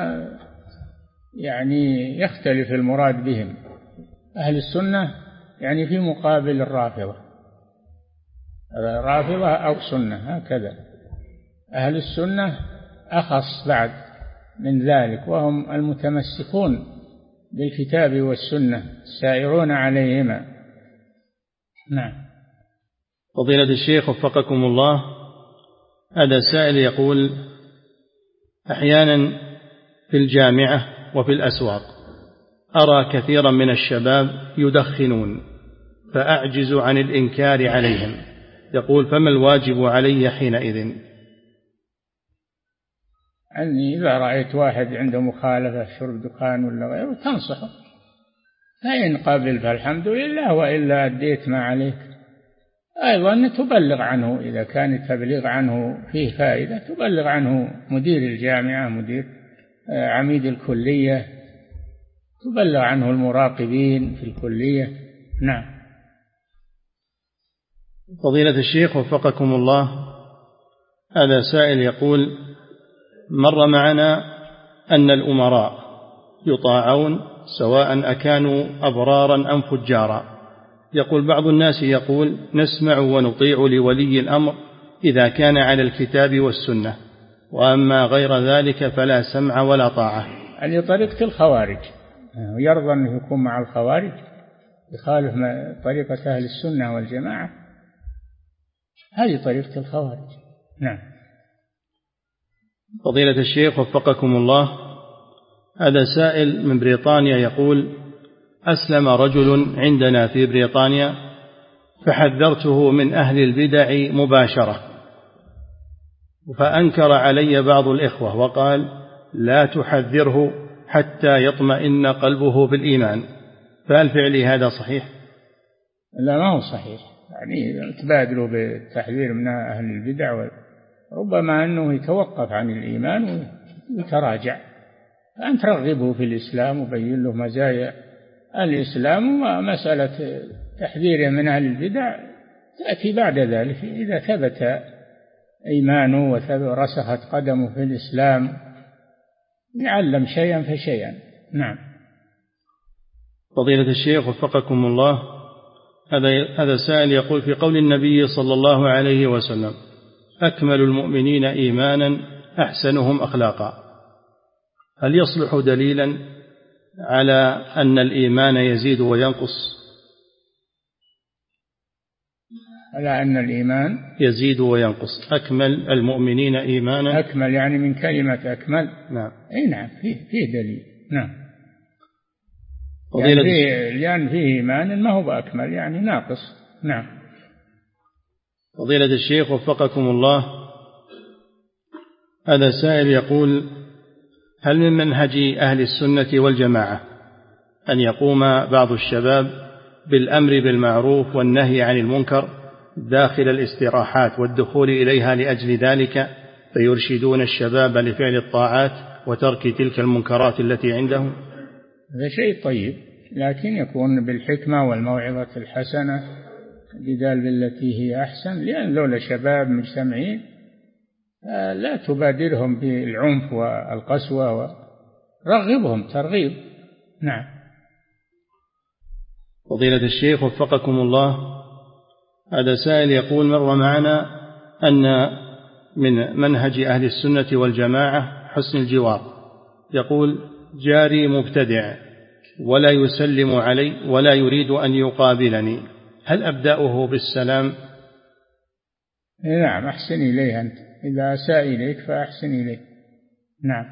يعني يختلف المراد بهم. أهل السنة يعني في مقابل الرافضة، رافضة أو سنة هكذا. أهل السنة أخص بعد من ذلك، وهم المتمسكون بالكتاب والسنة السائرون عليهما. نعم. فضيلة الشيخ وفقكم الله، هذا سائل يقول: أحيانا في الجامعة وفي الأسواق أرى كثيرا من الشباب يدخنون فأعجز عن الإنكار عليهم، يقول: فما الواجب علي حينئذ؟ أني إذا رأيت واحد عنده مخالفة شرب دخان ولا غيره تنصحه، فإن قبل فالحمد لله، وإلا أديت ما عليك. أيضا تبلغ عنه إذا كان التبليغ عنه فيه فائدة، تبلغ عنه مدير الجامعة، مدير عميد الكلية، تبلغ عنه المراقبين في الكلية. نعم. فضيلة الشيخ وفقكم الله، هذا سائل يقول: مر معنا أن الأمراء يطاعون سواء أكانوا أبرارا أم فجارا، يقول بعض الناس يقول: نسمع ونطيع لولي الأمر إذا كان على الكتاب والسنة، وأما غير ذلك فلا سمع ولا طاعة. هذه طريقة الخوارج، ويرضى أنه يكون مع الخوارج، يخالف طريقة أهل السنة والجماعة، هذه طريقة الخوارج. نعم. فضيلة الشيخ وفقكم الله، هذا سائل من بريطانيا يقول: أسلم رجل عندنا في بريطانيا فحذرته من أهل البدع مباشرة، فأنكر علي بعض الإخوة وقال: لا تحذره حتى يطمئن قلبه بالإيمان، فهل فعلي هذا صحيح؟ لا، ما هو صحيح، يعني تبادلوا بالتحذير من أهل البدع، ربما أنه يتوقف عن الإيمان ويتراجع، فأنت رغبه في الإسلام وبين له مزايا الإسلام، ومسألة تحذيره من أهل البدع تأتي بعد ذلك إذا ثبت إيمانه ورسخت قدمه في الإسلام، يعلم شيئا فشيئا. نعم. فضيلة الشيخ وفقكم الله، هذا هذا سائل يقول: في قول النبي صلى الله عليه وسلم: أكمل المؤمنين إيمانا أحسنهم أخلاقا، هل يصلح دليلا على أن الإيمان يزيد وينقص؟ على أن الإيمان يزيد وينقص. أكمل المؤمنين إيمانا، أكمل يعني من كلمة أكمل. نعم. أي نعم، فيه, فيه دليل. نعم. يعني فيه لأن فيه إيمان ما هو بأكمل، يعني ناقص. نعم. فضيلة الشيخ وفقكم الله، هذا سائل يقول: هل من منهج أهل السنة والجماعة أن يقوم بعض الشباب بالأمر بالمعروف والنهي عن المنكر داخل الاستراحات والدخول إليها لأجل ذلك، فيرشدون الشباب لفعل الطاعات وترك تلك المنكرات التي عندهم؟ هذا شيء طيب، لكن يكون بالحكمة والموعظة الحسنة، الجدال بالتي هي أحسن، لأن لولا شباب مجتمعين لا تبادرهم بالعنف والقسوة، ورغبهم ترغيب. نعم. فضيلة الشيخ وفقكم الله، هذا سائل يقول: مر معنا أن من منهج أهل السنة والجماعة حسن الجوار. يقول: جاري مبتدع ولا يسلم علي ولا يريد أن يقابلني، هل أبدأه بالسلام؟ نعم، أحسن إليه أنت، إذا أساء إليك فأحسن إليه. نعم.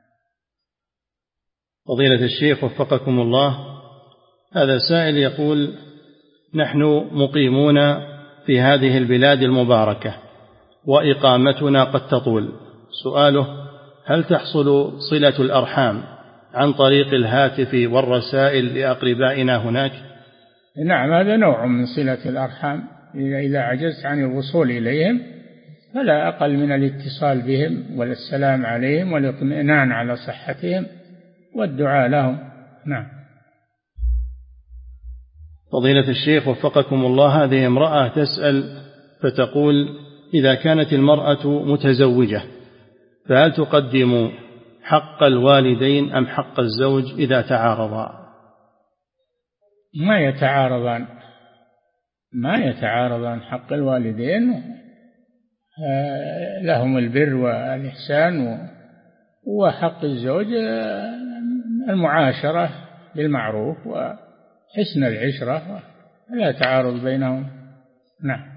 فضيلة الشيخ وفقكم الله، هذا سائل يقول: نحن مقيمون في هذه البلاد المباركة وإقامتنا قد تطول. سؤاله: هل تحصل صلة الأرحام عن طريق الهاتف والرسائل لأقربائنا هناك؟ نعم، هذا نوع من صلة الأرحام. إذا عجزت عن الوصول إليهم فلا أقل من الاتصال بهم والسلام عليهم والاطمئنان على صحتهم والدعاء لهم. نعم. فضيلة الشيخ وفقكم الله، هذه امرأة تسأل فتقول: إذا كانت المرأة متزوجة فهل تقدم حق الوالدين أم حق الزوج إذا تعارضا؟ ما يتعارضان، ما يتعارضان. حق الوالدين لهم البر والإحسان، وحق الزوج المعاشرة بالمعروف وحسن العشرة، لا تعارض بينهم. نعم.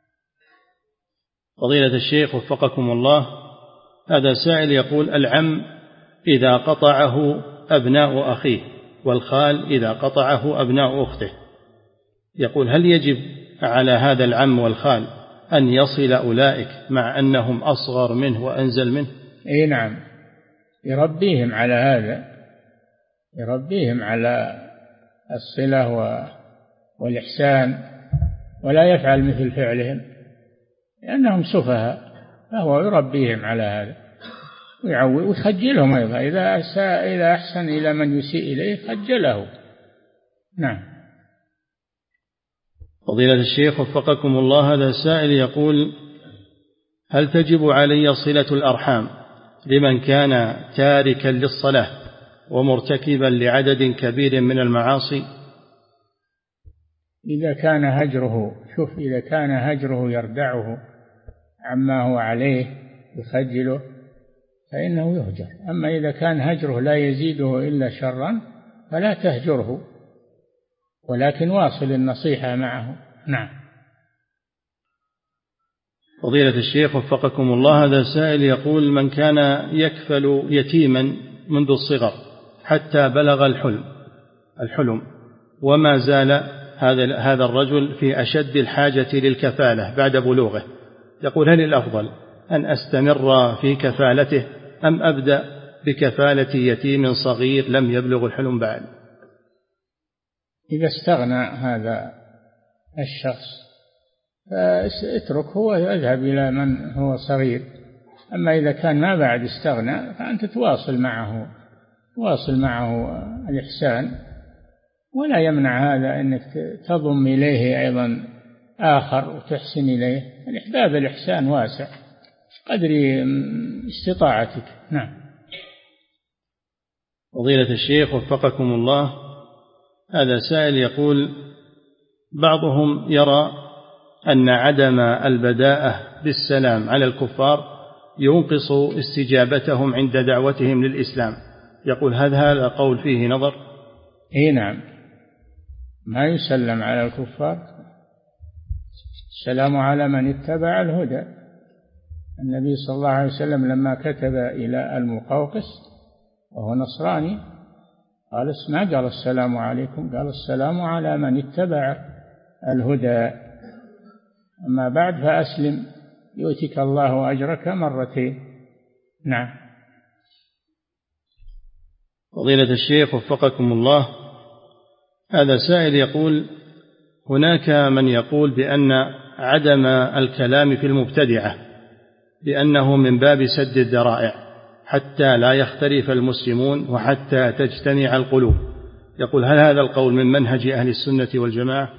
فضيلة الشيخ وفقكم الله، هذا سائل يقول: العم إذا قطعه أبناء أخيه، والخال إذا قطعه أبناء أخته، يقول: هل يجب على هذا العم والخال أن يصل أولئك مع أنهم أصغر منه وأنزل منه؟ أي نعم، يربيهم على هذا، يربيهم على الصلة والإحسان، ولا يفعل مثل فعلهم لأنهم سفهاء، فهو يربيهم على هذا ويعود ويخجلهم أيضا. إذا أساء إذا أحسن إلى من يسيء إليه خجله. نعم. فضيلة الشيخ وفقكم الله، هذا سائل يقول: هل تجب علي صلة الأرحام لمن كان تاركا للصلاة ومرتكبا لعدد كبير من المعاصي؟ إذا كان هجره، شوف، إذا كان هجره يردعه عما هو عليه يخجله فإنه يهجر. أما إذا كان هجره لا يزيده إلا شرا فلا تهجره، ولكن واصل النصيحة معه. نعم. فضيلة الشيخ وفقكم الله، هذا سائل يقول: من كان يكفل يتيما منذ الصغر حتى بلغ الحلم الحلم وما زال هذا هذا الرجل في أشد الحاجة للكفالة بعد بلوغه، يقول: هل الأفضل أن أستمر في كفالته أم أبدأ بكفالة يتيم صغير لم يبلغ الحلم بعد؟ إذا استغنى هذا الشخص فاتركه ويذهب إلى من هو صغير. أما إذا كان ما بعد استغنى فأنت تواصل معه تواصل معه الإحسان، ولا يمنع هذا أنك تضم إليه أيضا آخر وتحسن إليه. الإحباب الإحسان واسع قدر استطاعتك. نعم. فضيلة الشيخ وفقكم الله، هذا سائل يقول: بعضهم يرى أن عدم البداءة بالسلام على الكفار ينقص استجابتهم عند دعوتهم للإسلام، يقول: هل هذا قول فيه نظر؟ إيه نعم، ما يسلم على الكفار، السلام على من اتبع الهدى. النبي صلى الله عليه وسلم لما كتب إلى المقوقس وهو نصراني قال: ما قال السلام عليكم، قال السلام على من اتبع الهدى. أما بعد فأسلم يؤتك الله أجرك مرتين. نعم. فضيلة الشيخ وفقكم الله، هذا سائل يقول: هناك من يقول بأن عدم الكلام في المبتدعة بأنه من باب سد الذرائع حتى لا يختلف المسلمون وحتى تجتمع القلوب، يقول هل هذا القول من منهج أهل السنة والجماعة؟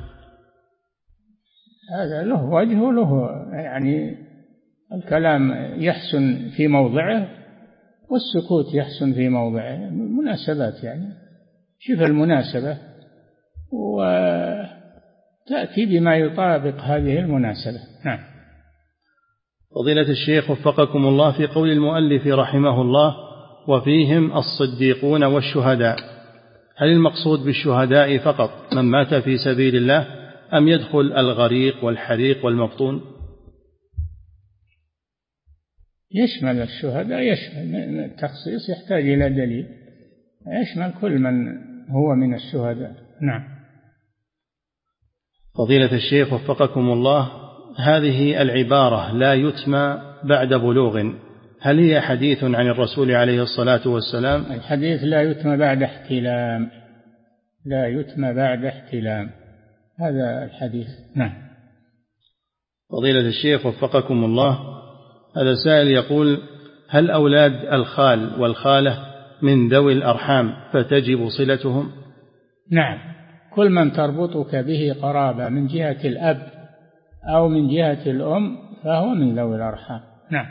هذا له وجه وله، يعني الكلام يحسن في موضعه والسكوت يحسن في موضعه، مناسبات، يعني شوف المناسبة وتأتي بما يطابق هذه المناسبة. نعم. فضيلة الشيخ وفقكم الله، في قول المؤلف رحمه الله وفيهم الصديقون والشهداء، هل المقصود بالشهداء فقط من مات في سبيل الله أم يدخل الغريق والحريق والمبطون؟ يشمل الشهداء، يشمل التخصيص يحتاج إلى دليل، يشمل كل من هو من الشهداء. نعم. فضيلة الشيخ وفقكم الله، هذه العبارة لا يتمى بعد بلوغ، هل هي حديث عن الرسول عليه الصلاة والسلام؟ الحديث لا يتمى بعد احتلام، لا يتمى بعد احتلام، هذا الحديث. نعم. فضيلة الشيخ وفقكم الله، هذا سائل يقول هل أولاد الخال والخالة من ذوي الأرحام فتجب صلتهم؟ نعم، كل من تربطك به قرابة من جهة الأب أو من جهة الأم فهو من ذوي الأرحام. نعم.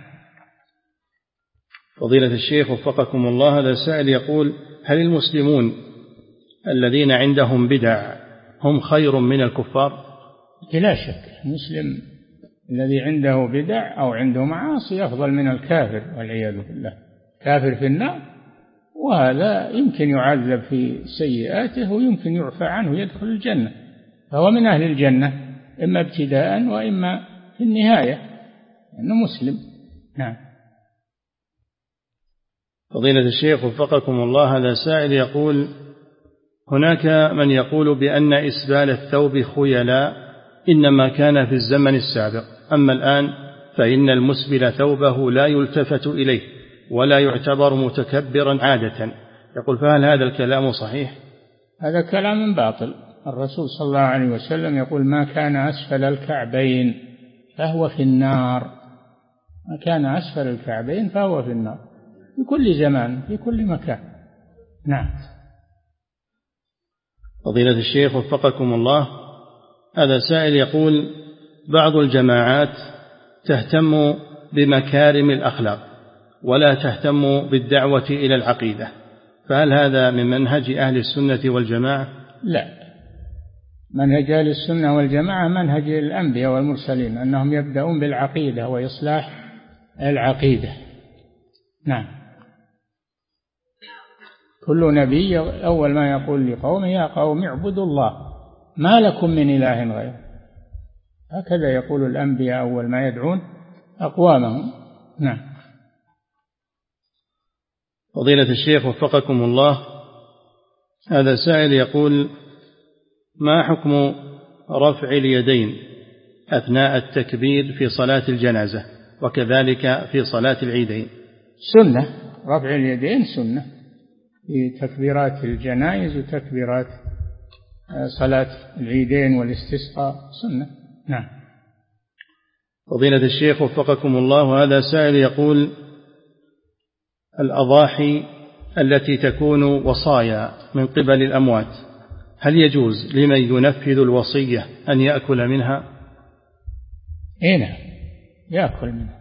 فضيلة الشيخ وفقكم الله، هذا سائل يقول هل المسلمون الذين عندهم بدع هم خير من الكفار؟ لا شك، المسلم الذي عنده بدع أو عنده معاصي أفضل من الكافر والعياذ بالله. كافر في النار، وهذا يمكن يعذب في سيئاته ويمكن يعفى عنه ويدخل الجنة، فهو من أهل الجنة إما ابتداء وإما في النهاية أنه مسلم. نعم. فضيلة الشيخ وفقكم الله، هذا سائل يقول هناك من يقول بأن إسبال الثوب خيلاء إنما كان في الزمن السابق، أما الآن فإن المسبل ثوبه لا يلتفت إليه ولا يعتبر متكبرا عادة، يقول فهل هذا الكلام صحيح؟ هذا كلام باطل. الرسول صلى الله عليه وسلم يقول ما كان أسفل الكعبين فهو في النار، ما كان أسفل الكعبين فهو في النار في كل زمان في كل مكان. نعم. فضيلة الشيخ وفقكم الله، هذا سائل يقول بعض الجماعات تهتم بمكارم الأخلاق ولا تهتم بالدعوة إلى العقيدة، فهل هذا من منهج أهل السنة والجماعة؟ لا، منهج أهل السنة والجماعة منهج الأنبياء والمرسلين، أنهم يبدأون بالعقيدة وإصلاح العقيدة. نعم. كل نبي أول ما يقول لقومه يا قوم اعبدوا الله ما لكم من إله غيره، هكذا يقول الأنبياء أول ما يدعون أقوامهم. نعم. فضيلة الشيخ وفقكم الله، هذا سائل يقول ما حكم رفع اليدين أثناء التكبير في صلاة الجنازة وكذلك في صلاة العيدين؟ سنة، رفع اليدين سنة في تكبيرات الجنائز وتكبيرات صلاة العيدين والاستسقاء سنة. نعم. فضيلة الشيخ وفقكم الله، هذا سائل يقول الأضاحي التي تكون وصايا من قبل الأموات هل يجوز لمن ينفذ الوصية أن يأكل منها؟ هنا يأكل منها،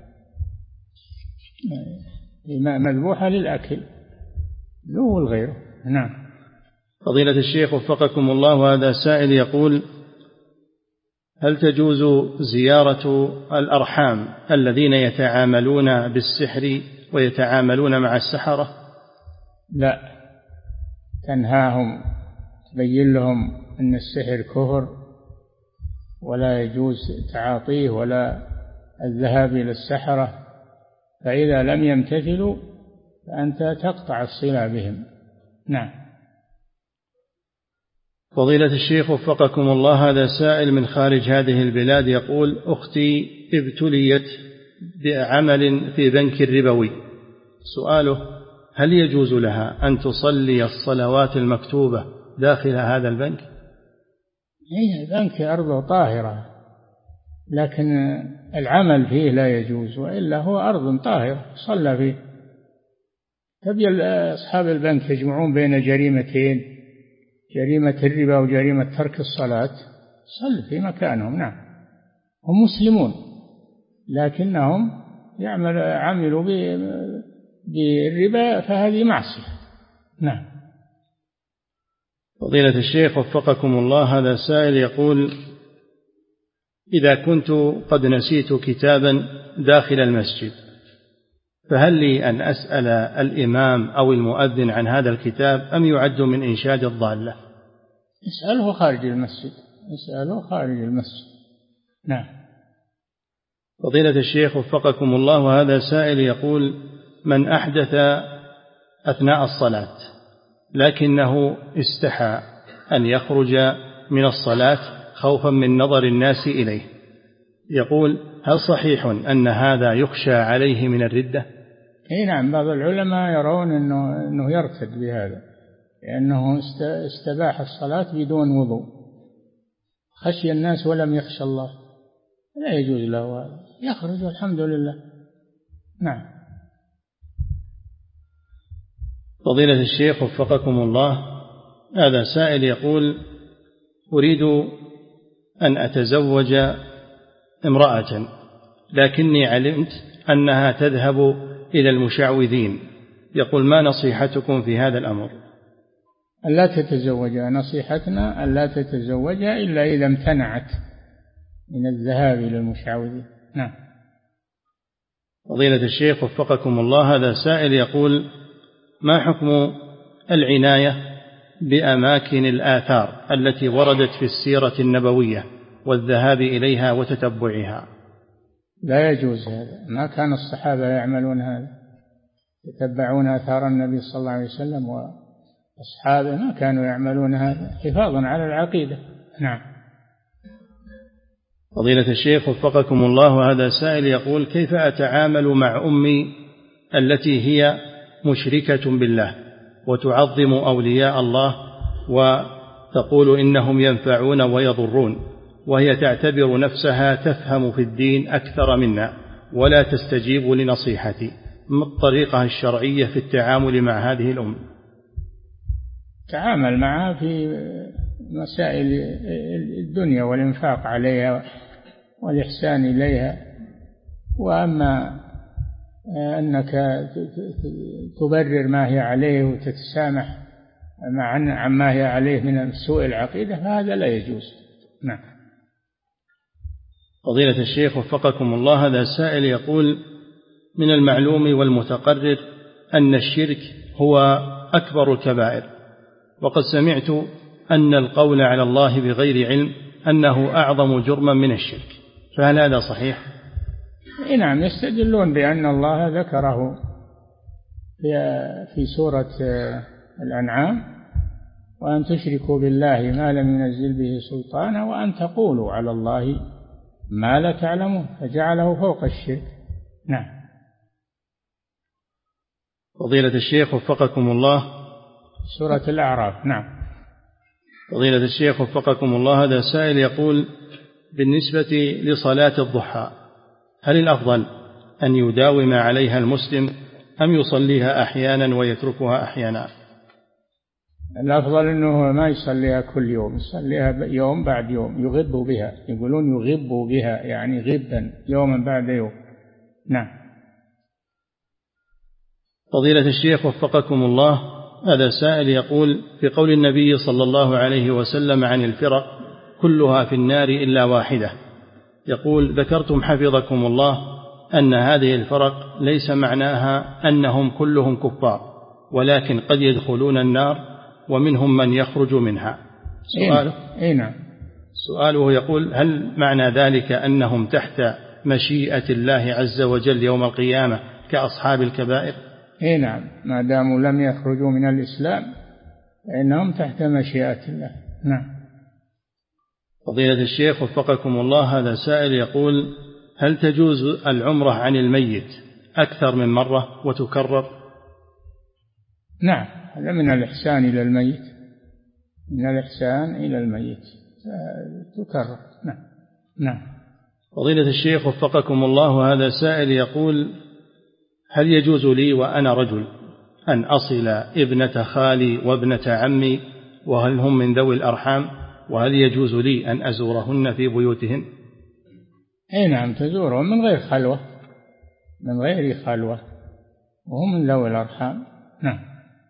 مذبوحة للأكل له والغيره. نعم. فضيلة الشيخ وفقكم الله، هذا سائل يقول هل تجوز زيارة الأرحام الذين يتعاملون بالسحر ويتعاملون مع السحرة؟ لا، تنهاهم، تبين لهم أن السحر كفر ولا يجوز تعاطيه ولا الذهاب إلى السحرة، فإذا لم يمتثلوا فأنت تقطع الصلة بهم. نعم. فضيلة الشيخ وفقكم الله، هذا سائل من خارج هذه البلاد يقول أختي ابتليت بعمل في بنك الربوي، سؤاله هل يجوز لها أن تصلي الصلوات المكتوبة داخل هذا البنك؟ هي البنك أرض طاهرة لكن العمل فيه لا يجوز، وإلا هو أرض طاهرة صلى فيه. تبي أصحاب البنك يجمعون بين جريمتين، جريمة الربا وجريمة ترك الصلاة صل في مكانهم. نعم، هم مسلمون لكنهم يعمل عملوا بالربا فهذه معصية. نعم. فضيلة الشيخ وفقكم الله، هذا سائل يقول: إذا كنت قد نسيت كتابا داخل المسجد فهل لي أن أسأل الإمام أو المؤذن عن هذا الكتاب أم يعد من إنشاد الضالة؟ اسأله خارج المسجد، اسأله خارج المسجد. نعم. فضيلة الشيخ وفقكم الله، وهذا سائل يقول: من أحدث أثناء الصلاة لكنه استحى أن يخرج من الصلاة خوفا من نظر الناس إليه، يقول: هل صحيح أن هذا يخشى عليه من الردة؟ اي نعم، بعض العلماء يرون أنه, إنه يرتد بهذا لأنه استباح الصلاة بدون وضوء، خشي الناس ولم يخشى الله، لا يجوز له هذا، يخرج والحمد لله. نعم. فضيلة الشيخ وفقكم الله، هذا سائل يقول: أريد أن أتزوج امرأة لكني علمت أنها تذهب إلى المشعوذين، يقول: ما نصيحتكم في هذا الأمر؟ ألا تتزوج، نصيحتنا ألا تتزوج إلا إذا امتنعت من الذهاب إلى المشعوذين. نعم. فضيلة الشيخ وفقكم الله، هذا سائل يقول: ما حكم العناية بأماكن الآثار التي وردت في السيرة النبوية والذهاب إليها وتتبعها؟ لا يجوز هذا، ما كان الصحابة يعملون هذا، يتبعون آثار النبي صلى الله عليه وسلم، وأصحابه ما كانوا يعملون هذا حفاظا على العقيدة. نعم. فضيلة الشيخ وفقكم الله، وهذا سائل يقول: كيف أتعامل مع أمي التي هي مشركة بالله وتعظم أولياء الله وتقول إنهم ينفعون ويضرون، وهي تعتبر نفسها تفهم في الدين أكثر منا ولا تستجيب لنصيحتي، ما الطريقة الشرعية في التعامل مع هذه الأم؟ تعامل معها في مسائل الدنيا والإنفاق عليها والإحسان إليها، وأما أنك تبرر ما هي عليه وتتسامح عن ما هي عليه من سوء العقيدة فهذا لا يجوز. نعم. فضيلة الشيخ وفقكم الله، هذا سائل يقول: من المعلوم والمتقرر أن الشرك هو أكبر الكبائر، وقد سمعت أن القول على الله بغير علم أنه أعظم جرما من الشرك، فهل هذا صحيح؟ نعم، يستدلون بأن الله ذكره في سورة الأنعام: وأن تشركوا بالله ما لم ينزل به سلطانا وأن تقولوا على الله ما لا تعلمون، فجعله فوق الشرك. نعم. فضيلة الشيخ وفقكم الله، سورة الأعراف. نعم. فضيلة الشيخ وفقكم الله، هذا سائل يقول: بالنسبة لصلاة الضحى هل الأفضل أن يداوم عليها المسلم أم يصليها أحيانا ويتركها أحيانا؟ الأفضل أنه ما يصليها كل يوم، يصليها يوم بعد يوم، يغب بها، يقولون يغب بها يعني غبا يوما بعد يوم. نعم. فضيلة الشيخ وفقكم الله، هذا سائل يقول: في قول النبي صلى الله عليه وسلم عن الفرق كلها في النار إلا واحدة، يقول: ذكرتم حفظكم الله أن هذه الفرق ليس معناها أنهم كلهم كفار، ولكن قد يدخلون النار ومنهم من يخرج منها. سؤاله, إيه نعم. سؤاله يقول: هل معنى ذلك أنهم تحت مشيئة الله عز وجل يوم القيامة كأصحاب الكبائر؟ إيه نعم، ما داموا لم يخرجوا من الإسلام فإنهم تحت مشيئة الله. نعم. فضيلة الشيخ وفقكم الله، هذا سائل يقول: هل تجوز العمرة عن الميت أكثر من مرة وتكرر؟ نعم، هذا من الإحسان إلى الميت، من الإحسان إلى الميت تكرر. نعم. نعم. فضيلة الشيخ وفقكم الله، هذا سائل يقول: هل يجوز لي وأنا رجل أن أصل ابنة خالي وابنة عمي وهل هم من ذوي الأرحام؟ وهل يجوز لي أن أزورهن في بيوتهن؟ أي نعم، تزورهم من غير خلوة، من غير خلوة، وهم من ذوي الأرحام. نعم.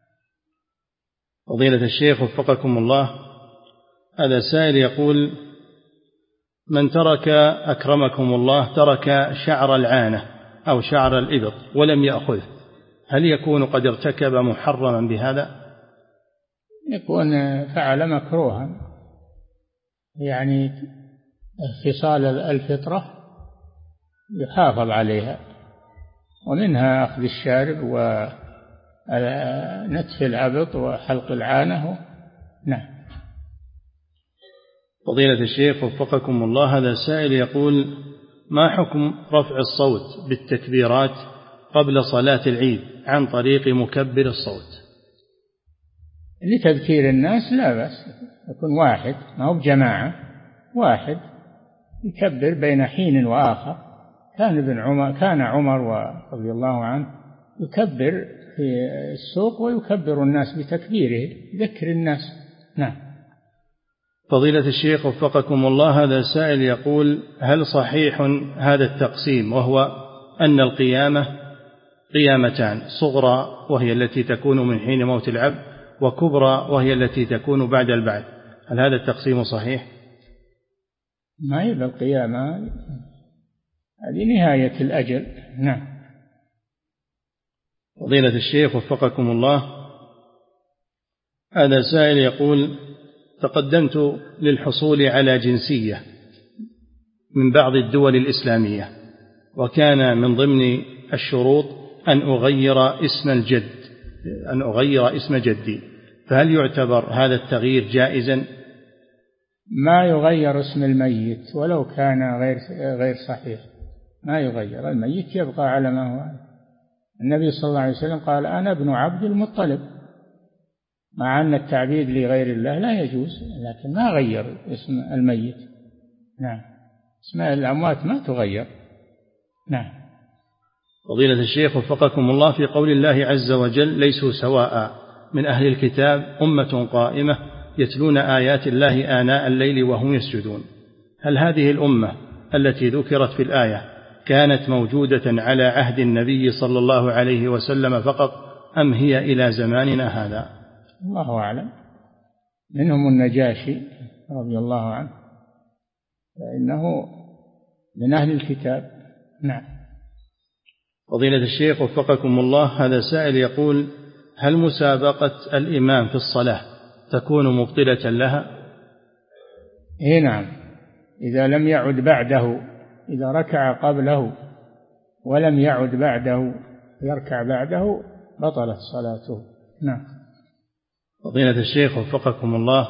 فضيلة الشيخ وفقكم الله، هذا سائل يقول: من ترك أكرمكم الله ترك شعر العانة أو شعر الإبط ولم يأخذه، هل يكون قد ارتكب محرما بهذا؟ يكون فعل مكروها، يعني خصال الفطرة يحافظ عليها، ومنها أخذ الشارب ونتف العبط وحلق العانة. نعم. فضيلة الشيخ وفقكم الله، هذا سائل يقول: ما حكم رفع الصوت بالتكبيرات قبل صلاة العيد عن طريق مكبر الصوت؟ لتذكير الناس لا بأس، يكون واحد، ما هو بجماعة، واحد يكبر بين حين وآخر. كان ابن عمر كان عمر رضي الله عنه يكبر في السوق ويكبر الناس بتكبيره، يذكر الناس. نعم. فضيلة الشيخ وفقكم الله، هذا سائل يقول: هل صحيح هذا التقسيم، وهو أن القيامة قيامتان، صغرى وهي التي تكون من حين موت العبد، وكبرى وهي التي تكون بعد البعث، هل هذا التقسيم صحيح؟ ما هي القيامة، هذه نهاية الأجل. نعم. فضيلة الشيخ وفقكم الله، هذا سائل يقول: تقدمت للحصول على جنسية من بعض الدول الإسلامية، وكان من ضمن الشروط أن أغير اسم الجد، أن أغير اسم جدي، فهل يعتبر هذا التغيير جائزا؟ ما يغير اسم الميت ولو كان غير غير صحيح، ما يغير، الميت يبقى على ما هو. النبي صلى الله عليه وسلم قال: أنا ابن عبد المطلب، مع أن التعبيد لغير الله لا يجوز، لكن ما غير اسم الميت. نعم. اسماء الأموات ما تغير. نعم. فضيلة الشيخ وفقكم الله، في قول الله عز وجل: ليسوا سواء من أهل الكتاب أمة قائمة يتلون آيات الله آناء الليل وهم يسجدون، هل هذه الأمة التي ذكرت في الآية كانت موجودة على عهد النبي صلى الله عليه وسلم فقط، أم هي إلى زماننا هذا؟ الله أعلم. منهم النجاشي رضي الله عنه، فإنه من أهل الكتاب. نعم. فضيلة الشيخ وفقكم الله، هذا سائل يقول: هل مسابقة الإمام في الصلاة تكون مبطلة لها؟ إيه نعم، إذا لم يعد بعده، إذا ركع قبله ولم يعد بعده يركع بعده بطلت صلاته. نعم. فضيلة الشيخ وفقكم الله،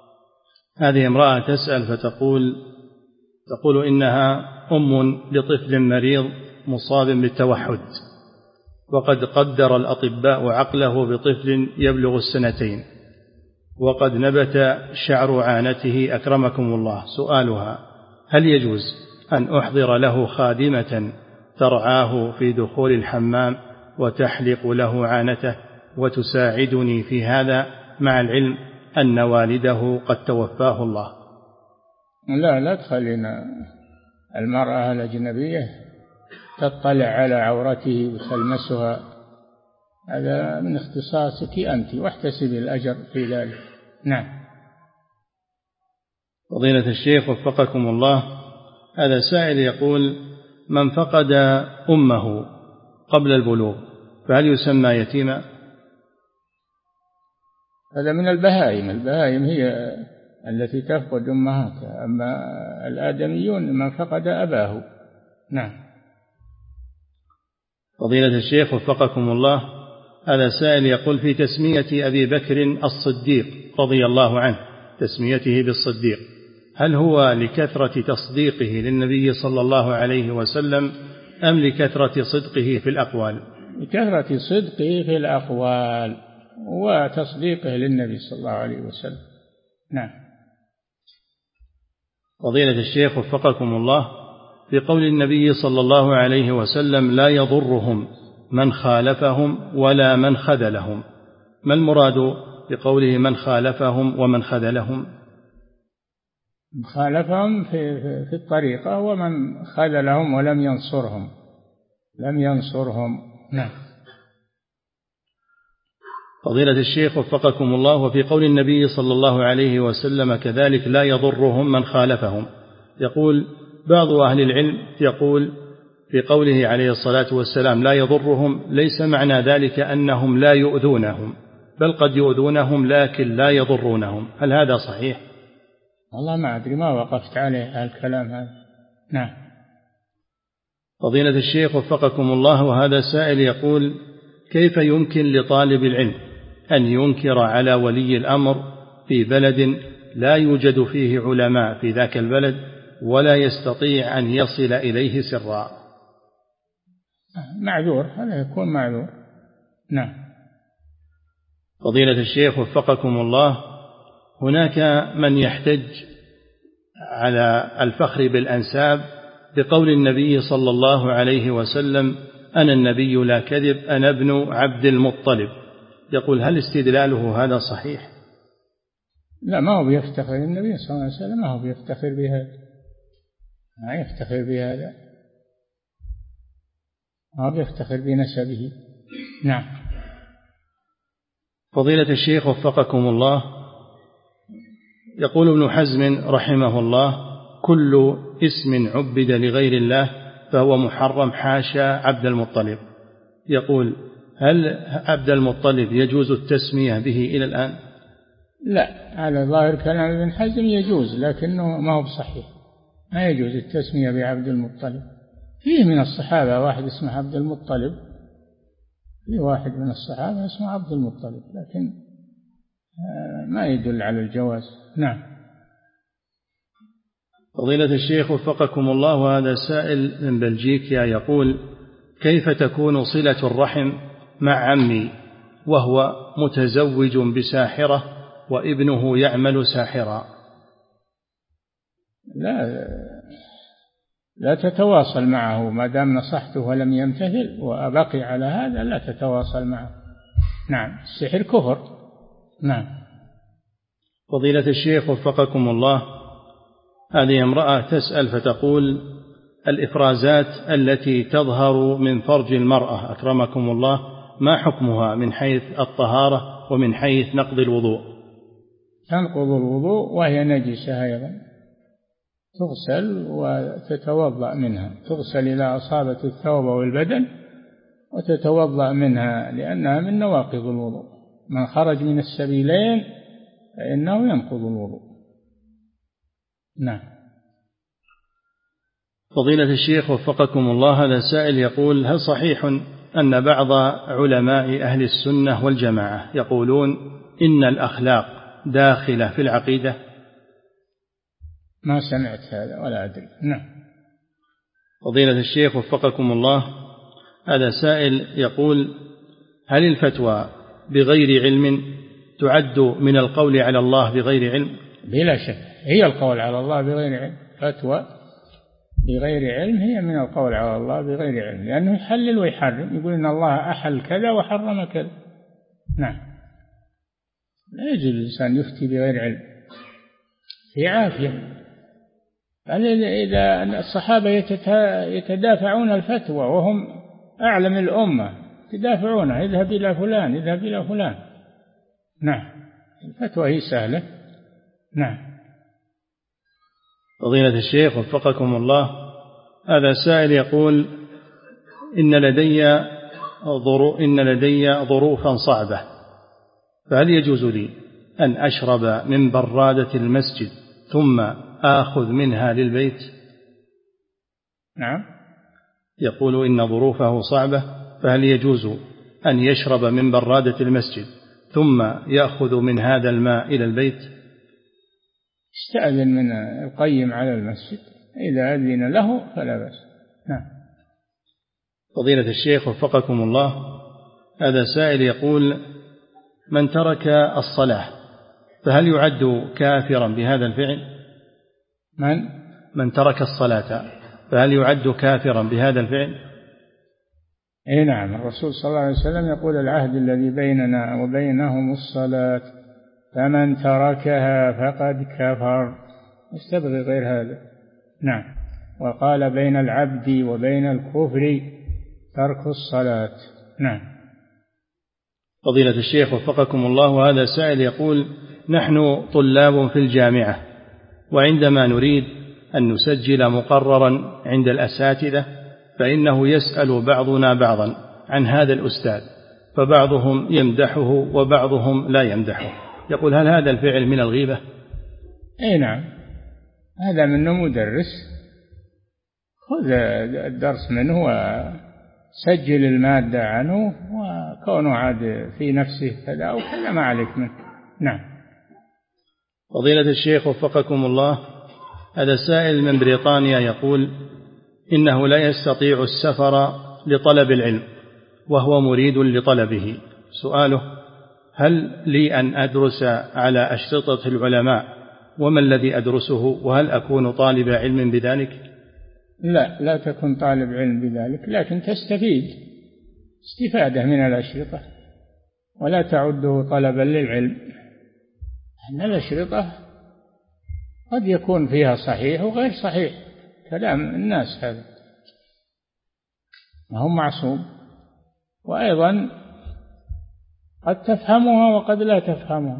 هذه امرأة تسأل فتقول تقول إنها أم لطفل مريض مصاب بالتوحد، وقد قدر الأطباء عقله بطفل يبلغ السنتين، وقد نبت شعر عانته أكرمكم الله. سؤالها: هل يجوز أن أحضر له خادمة ترعاه في دخول الحمام وتحلق له عانته وتساعدني في هذا، مع العلم أن والده قد توفاه الله؟ لا لا تخلينا المرأة الأجنبية تطلع على عورته وتلمسها، هذا من اختصاصك أنت، واحتسب الأجر في ذلك. نعم. فضيلة الشيخ وفقكم الله، هذا سائل يقول: من فقد أمه قبل البلوغ فهل يسمى يتيما؟ هذا من البهائم، البهائم هي التي تفقد أمهاتها، أما الآدميون من فقد أباه. نعم. فضيلة الشيخ وفقكم الله، هذا سائل يقول: في تسمية أبي بكر الصديق رضي الله عنه، تسميته بالصديق، هل هو لكثرة تصديقه للنبي صلى الله عليه وسلم أم لكثرة صدقه في الأقوال؟ لكثرة صدقه في الأقوال وتصديقه للنبي صلى الله عليه وسلم. نعم. فضيلة الشيخ وفقكم الله، في قول النبي صلى الله عليه وسلم: لا يضرهم من خالفهم ولا من خذلهم، ما المراد بقوله من خالفهم ومن خذلهم؟ خالفهم في, في الطريقة ومن خذلهم ولم ينصرهم لم ينصرهم. نعم. فضيلة الشيخ وفقكم الله، وفي قول النبي صلى الله عليه وسلم كذلك لا يضرهم من خالفهم، يقول بعض أهل العلم يقول في قوله عليه الصلاة والسلام لا يضرهم ليس معنى ذلك أنهم لا يؤذونهم، بل قد يؤذونهم لكن لا يضرونهم، هل هذا صحيح؟ والله ما أدري، ما وقفت عليه الكلام هذا. نعم. فضيلة الشيخ وفقكم الله، وهذا سائل يقول كيف يمكن لطالب العلم أن ينكر على ولي الأمر في بلد لا يوجد فيه علماء في ذاك البلد ولا يستطيع أن يصل إليه سرا؟ معذور، هذا يكون معذور. نعم. فضيلة الشيخ وفقكم الله، هناك من يحتج على الفخر بالأنساب بقول النبي صلى الله عليه وسلم أنا النبي لا كذب أنا ابن عبد المطلب، يقول هل استدلاله هذا صحيح؟ لا، ما هو بيفتخر النبي صلى الله عليه وسلم، ما هو بيفتخر بهذا، ما يفتخر بهذا، ما هو بيفتخر بنسبه. نعم. فضيلة الشيخ وفقكم الله، يقول ابن حزم رحمه الله كل اسم عبد لغير الله فهو محرم حاشا عبد المطلب، يقول هل عبد المطلب يجوز التسمية به إلى الآن؟ لا، على ظاهر كلام ابن حزم يجوز، لكنه ما هو بصحيح، ما يجوز التسمية بعبد المطلب. فيه من الصحابة واحد اسمه عبد المطلب، في واحد من الصحابة اسمه عبد المطلب، لكن ما يدل على الجواز. نعم. فضيلة الشيخ وفقكم الله، وهذا سائل من بلجيكا يقول كيف تكون صلة الرحم مع عمي وهو متزوج بساحرة وابنه يعمل ساحرا؟ لا لا تتواصل معه ما دام نصحته ولم يمتثل وأبقي على هذا، لا تتواصل معه. نعم، السحر كفر. نعم. فضيلة الشيخ وفقكم الله، هذه امرأة تسأل فتقول الإفرازات التي تظهر من فرج المرأة أكرمكم الله ما حكمها من حيث الطهارة ومن حيث نقض الوضوء؟ تنقض الوضوء وهي نجسة أيضا، تغسل وتتوضأ منها، تغسل إذا أصابت الثوب والبدن وتتوضأ منها لأنها من نواقض الوضوء، من خرج من السبيلين فإنه ينقض الوضوء. نعم. فضيلة الشيخ وفقكم الله، هذا سائل يقول هل صحيح أن بعض علماء أهل السنة والجماعة يقولون إن الأخلاق داخلة في العقيدة؟ ما سمعت هذا ولا أدري. نعم. فضيلة الشيخ وفقكم الله، هذا سائل يقول هل الفتوى بغير علم تعد من القول على الله بغير علم؟ بلا شك هي القول على الله بغير علم، فتوى بغير علم هي من القول على الله بغير علم، لأنه يحلل ويحرم، يقول إن الله أحل كذا وحرم كذا. نعم. لا يجوز الإنسان يفتي بغير علم في عافية. إذا الصحابة يتدافعون الفتوى وهم أعلم الأمة، يتدافعونها، اذهب إلى فلان اذهب إلى فلان. نعم. الفتوى هي سهلة. نعم. فضيلة الشيخ وفقكم الله، هذا سائل يقول إن لدي ظروف إن لدي ظروفا صعبة، فهل يجوز لي أن أشرب من برادة المسجد ثم آخذ منها للبيت؟ نعم. يقول إن ظروفه صعبة، فهل يجوز أن يشرب من برادة المسجد ثم يأخذ من هذا الماء إلى البيت؟ استأذن من القيم على المسجد، إذا أذن له فلا بأس. نعم. فضيلة الشيخ وفقكم الله، هذا سائل يقول من ترك الصلاة فهل يعد كافرا بهذا الفعل؟ من من ترك الصلاة فهل يعد كافرا بهذا الفعل؟ أي نعم، الرسول صلى الله عليه وسلم يقول العهد الذي بيننا وبينهم الصلاة فمن تركها فقد كفر، استبغي غير هذا. نعم. وقال بين العبد وبين الكفر ترك الصلاة. نعم. فضيلة الشيخ وفقكم الله، وهذا سائل يقول: نحن طلاب في الجامعة، وعندما نريد أن نسجل مقررا عند الأساتذة فإنه يسأل بعضنا بعضا عن هذا الأستاذ، فبعضهم يمدحه وبعضهم لا يمدحه. يقول: هل هذا الفعل من الغيبة؟ أي نعم، هذا منه مدرس، خذ الدرس منه وسجل المادة عنه، وكونه عاد في نفسه كذا أو كذا ما عليك منه. نعم. فضيلة الشيخ وفقكم الله، هذا سائل من بريطانيا يقول: إنه لا يستطيع السفر لطلب العلم وهو مريد لطلبه. سؤاله: هل لي أن أدرس على أشرطة العلماء؟ وما الذي أدرسه؟ وهل أكون طالب علم بذلك؟ لا، لا تكون طالب علم بذلك، لكن تستفيد استفادة من الأشرطة، ولا تعده طلبا للعلم. أن الأشرطة قد يكون فيها صحيح وغير صحيح، كلام الناس هذا ما هو معصوم، وأيضا قد تفهمها وقد لا تفهمها،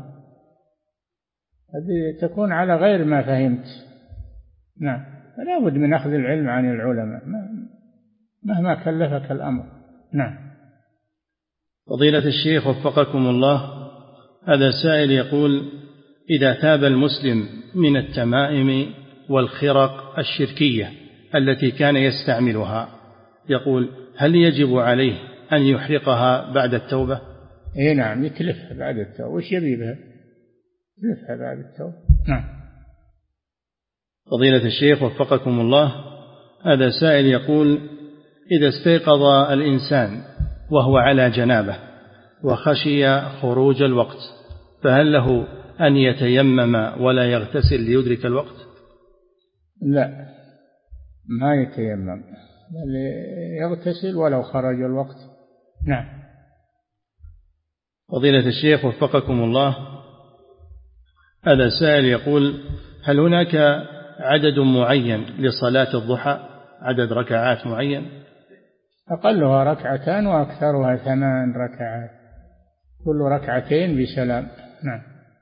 قد تكون على غير ما فهمت. نعم، فلا بد من أخذ العلم عن العلماء مهما كلفك الأمر. نعم. فضيلة الشيخ وفقكم الله، هذا سائل يقول: إذا تاب المسلم من التمائم والخرق الشركية التي كان يستعملها، يقول: هل يجب عليه أن يحرقها بعد التوبة؟ إيه نعم، يتلفها بعد التوبة. وش يبي بها؟ يتلفها بعد التوبة. نعم. فضيلة الشيخ وفقكم الله، هذا سائل يقول: إذا استيقظ الإنسان وهو على جنابه وخشي خروج الوقت، فهل له أن يتيمم ولا يغتسل ليدرك الوقت؟ لا، ما يتيمم، بل يغتسل ولو خرج الوقت. نعم. فضيلة الشيخ وفقكم الله، هذا سائل يقول: هل هناك عدد معين لصلاة الضحى، عدد ركعات معين؟ أقلها ركعتان وأكثرها ثمان ركعات، كل ركعتين بسلام. نعم.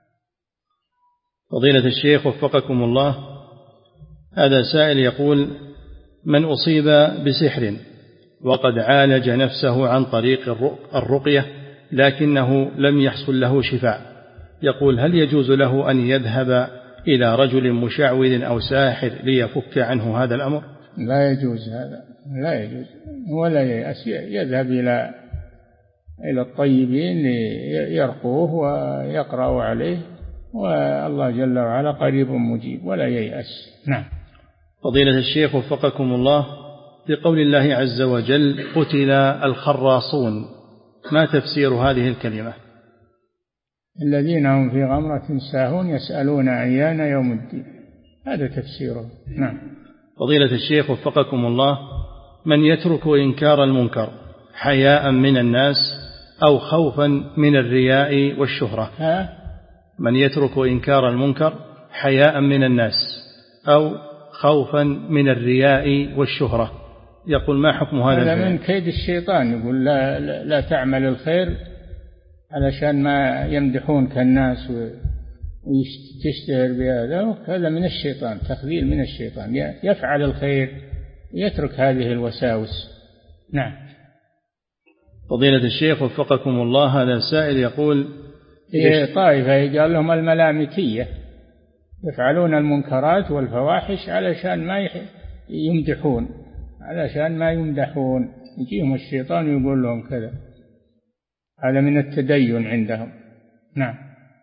فضيلة الشيخ وفقكم الله، هذا سائل يقول: من أصيب بسحر وقد عالج نفسه عن طريق الرقية لكنه لم يحصل له شفاء، يقول: هل يجوز له أن يذهب إلى رجل مشعوذ أو ساحر ليفك عنه هذا الأمر؟ لا يجوز هذا، لا يجوز، ولا يأس يذهب إلى إلى الطيبين ليرقوه ويقرأوا عليه، والله جل وعلا قريب مجيب، ولا ييأس. نعم. فضيلة الشيخ وفقكم الله، بقول الله عز وجل: قتل الخراصون، ما تفسير هذه الكلمة؟ الذين هم في غمرة ساهون يسألون أيان يوم الدين، هذا تفسيره. نعم. فضيلة الشيخ وفقكم الله، من يترك إنكار المنكر حياء من الناس أو خوفا من الرياء والشهرة؟ ها؟ من يترك إنكار المنكر حياء من الناس أو خوفا من الرياء والشهرة، يقول: ما حكم هذا؟ هذا من كيد الشيطان، يقول لا, لا, لا تعمل الخير علشان ما يمدحونك الناس وتشتهر بهذا، هذا من الشيطان، تخذيل من الشيطان، يفعل الخير يترك هذه الوساوس. نعم. فضيلة الشيخ وفقكم الله، هذا سائل يقول: في طائفة يقال لهم الملامكية، يفعلون المنكرات والفواحش علشان ما يمدحون، علشان ما يمدحون، يجيهم الشيطان ويقول لهم كذا، هذا من التدين عندهم. نعم.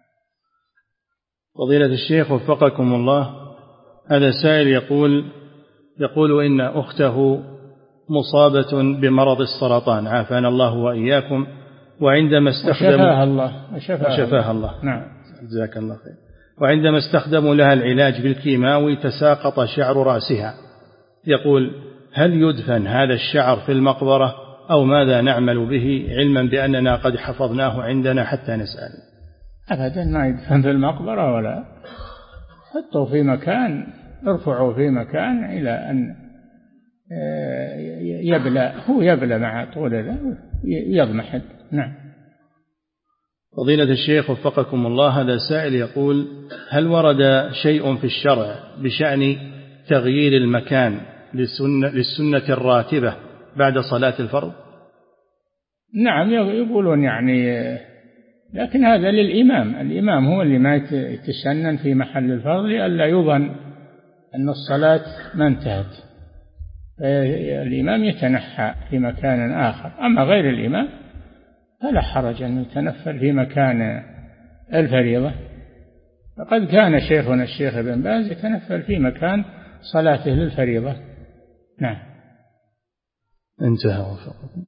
فضيلة الشيخ وفقكم الله، هذا سائل يقول يقول إن أخته مصابة بمرض السرطان، عافانا الله وإياكم، وعندما استخدموا وشفاها الله وشفاها, وشفاها الله. الله. نعم. جزاك الله خير. وعندما استخدموا لها العلاج بالكيماوي تساقط شعر رأسها، يقول: هل يدفن هذا الشعر في المقبرة أو ماذا نعمل به علما بأننا قد حفظناه عندنا حتى نسأل؟ أبدا ما يدفن في المقبرة ولا، حطوا في مكان، ارفعوا في مكان إلى أن يبلى، هو يبلى مع طول يضمحل. نعم. فضيلة الشيخ وفقكم الله، هذا سائل يقول: هل ورد شيء في الشرع بشأن تغيير المكان للسنة, للسنة الراتبة بعد صلاة الفرض؟ نعم يقولون يعني، لكن هذا للإمام، الإمام هو اللي ما يتسنن في محل الفرض لئلا يظن أن الصلاة ما انتهت، الإمام يتنحى في مكان آخر. أما غير الإمام فلا حرج أن يتنفل في مكان الفريضة، فقد كان شيخنا الشيخ ابن باز يتنفل في مكان صلاته للفريضة. نعم. انتهى.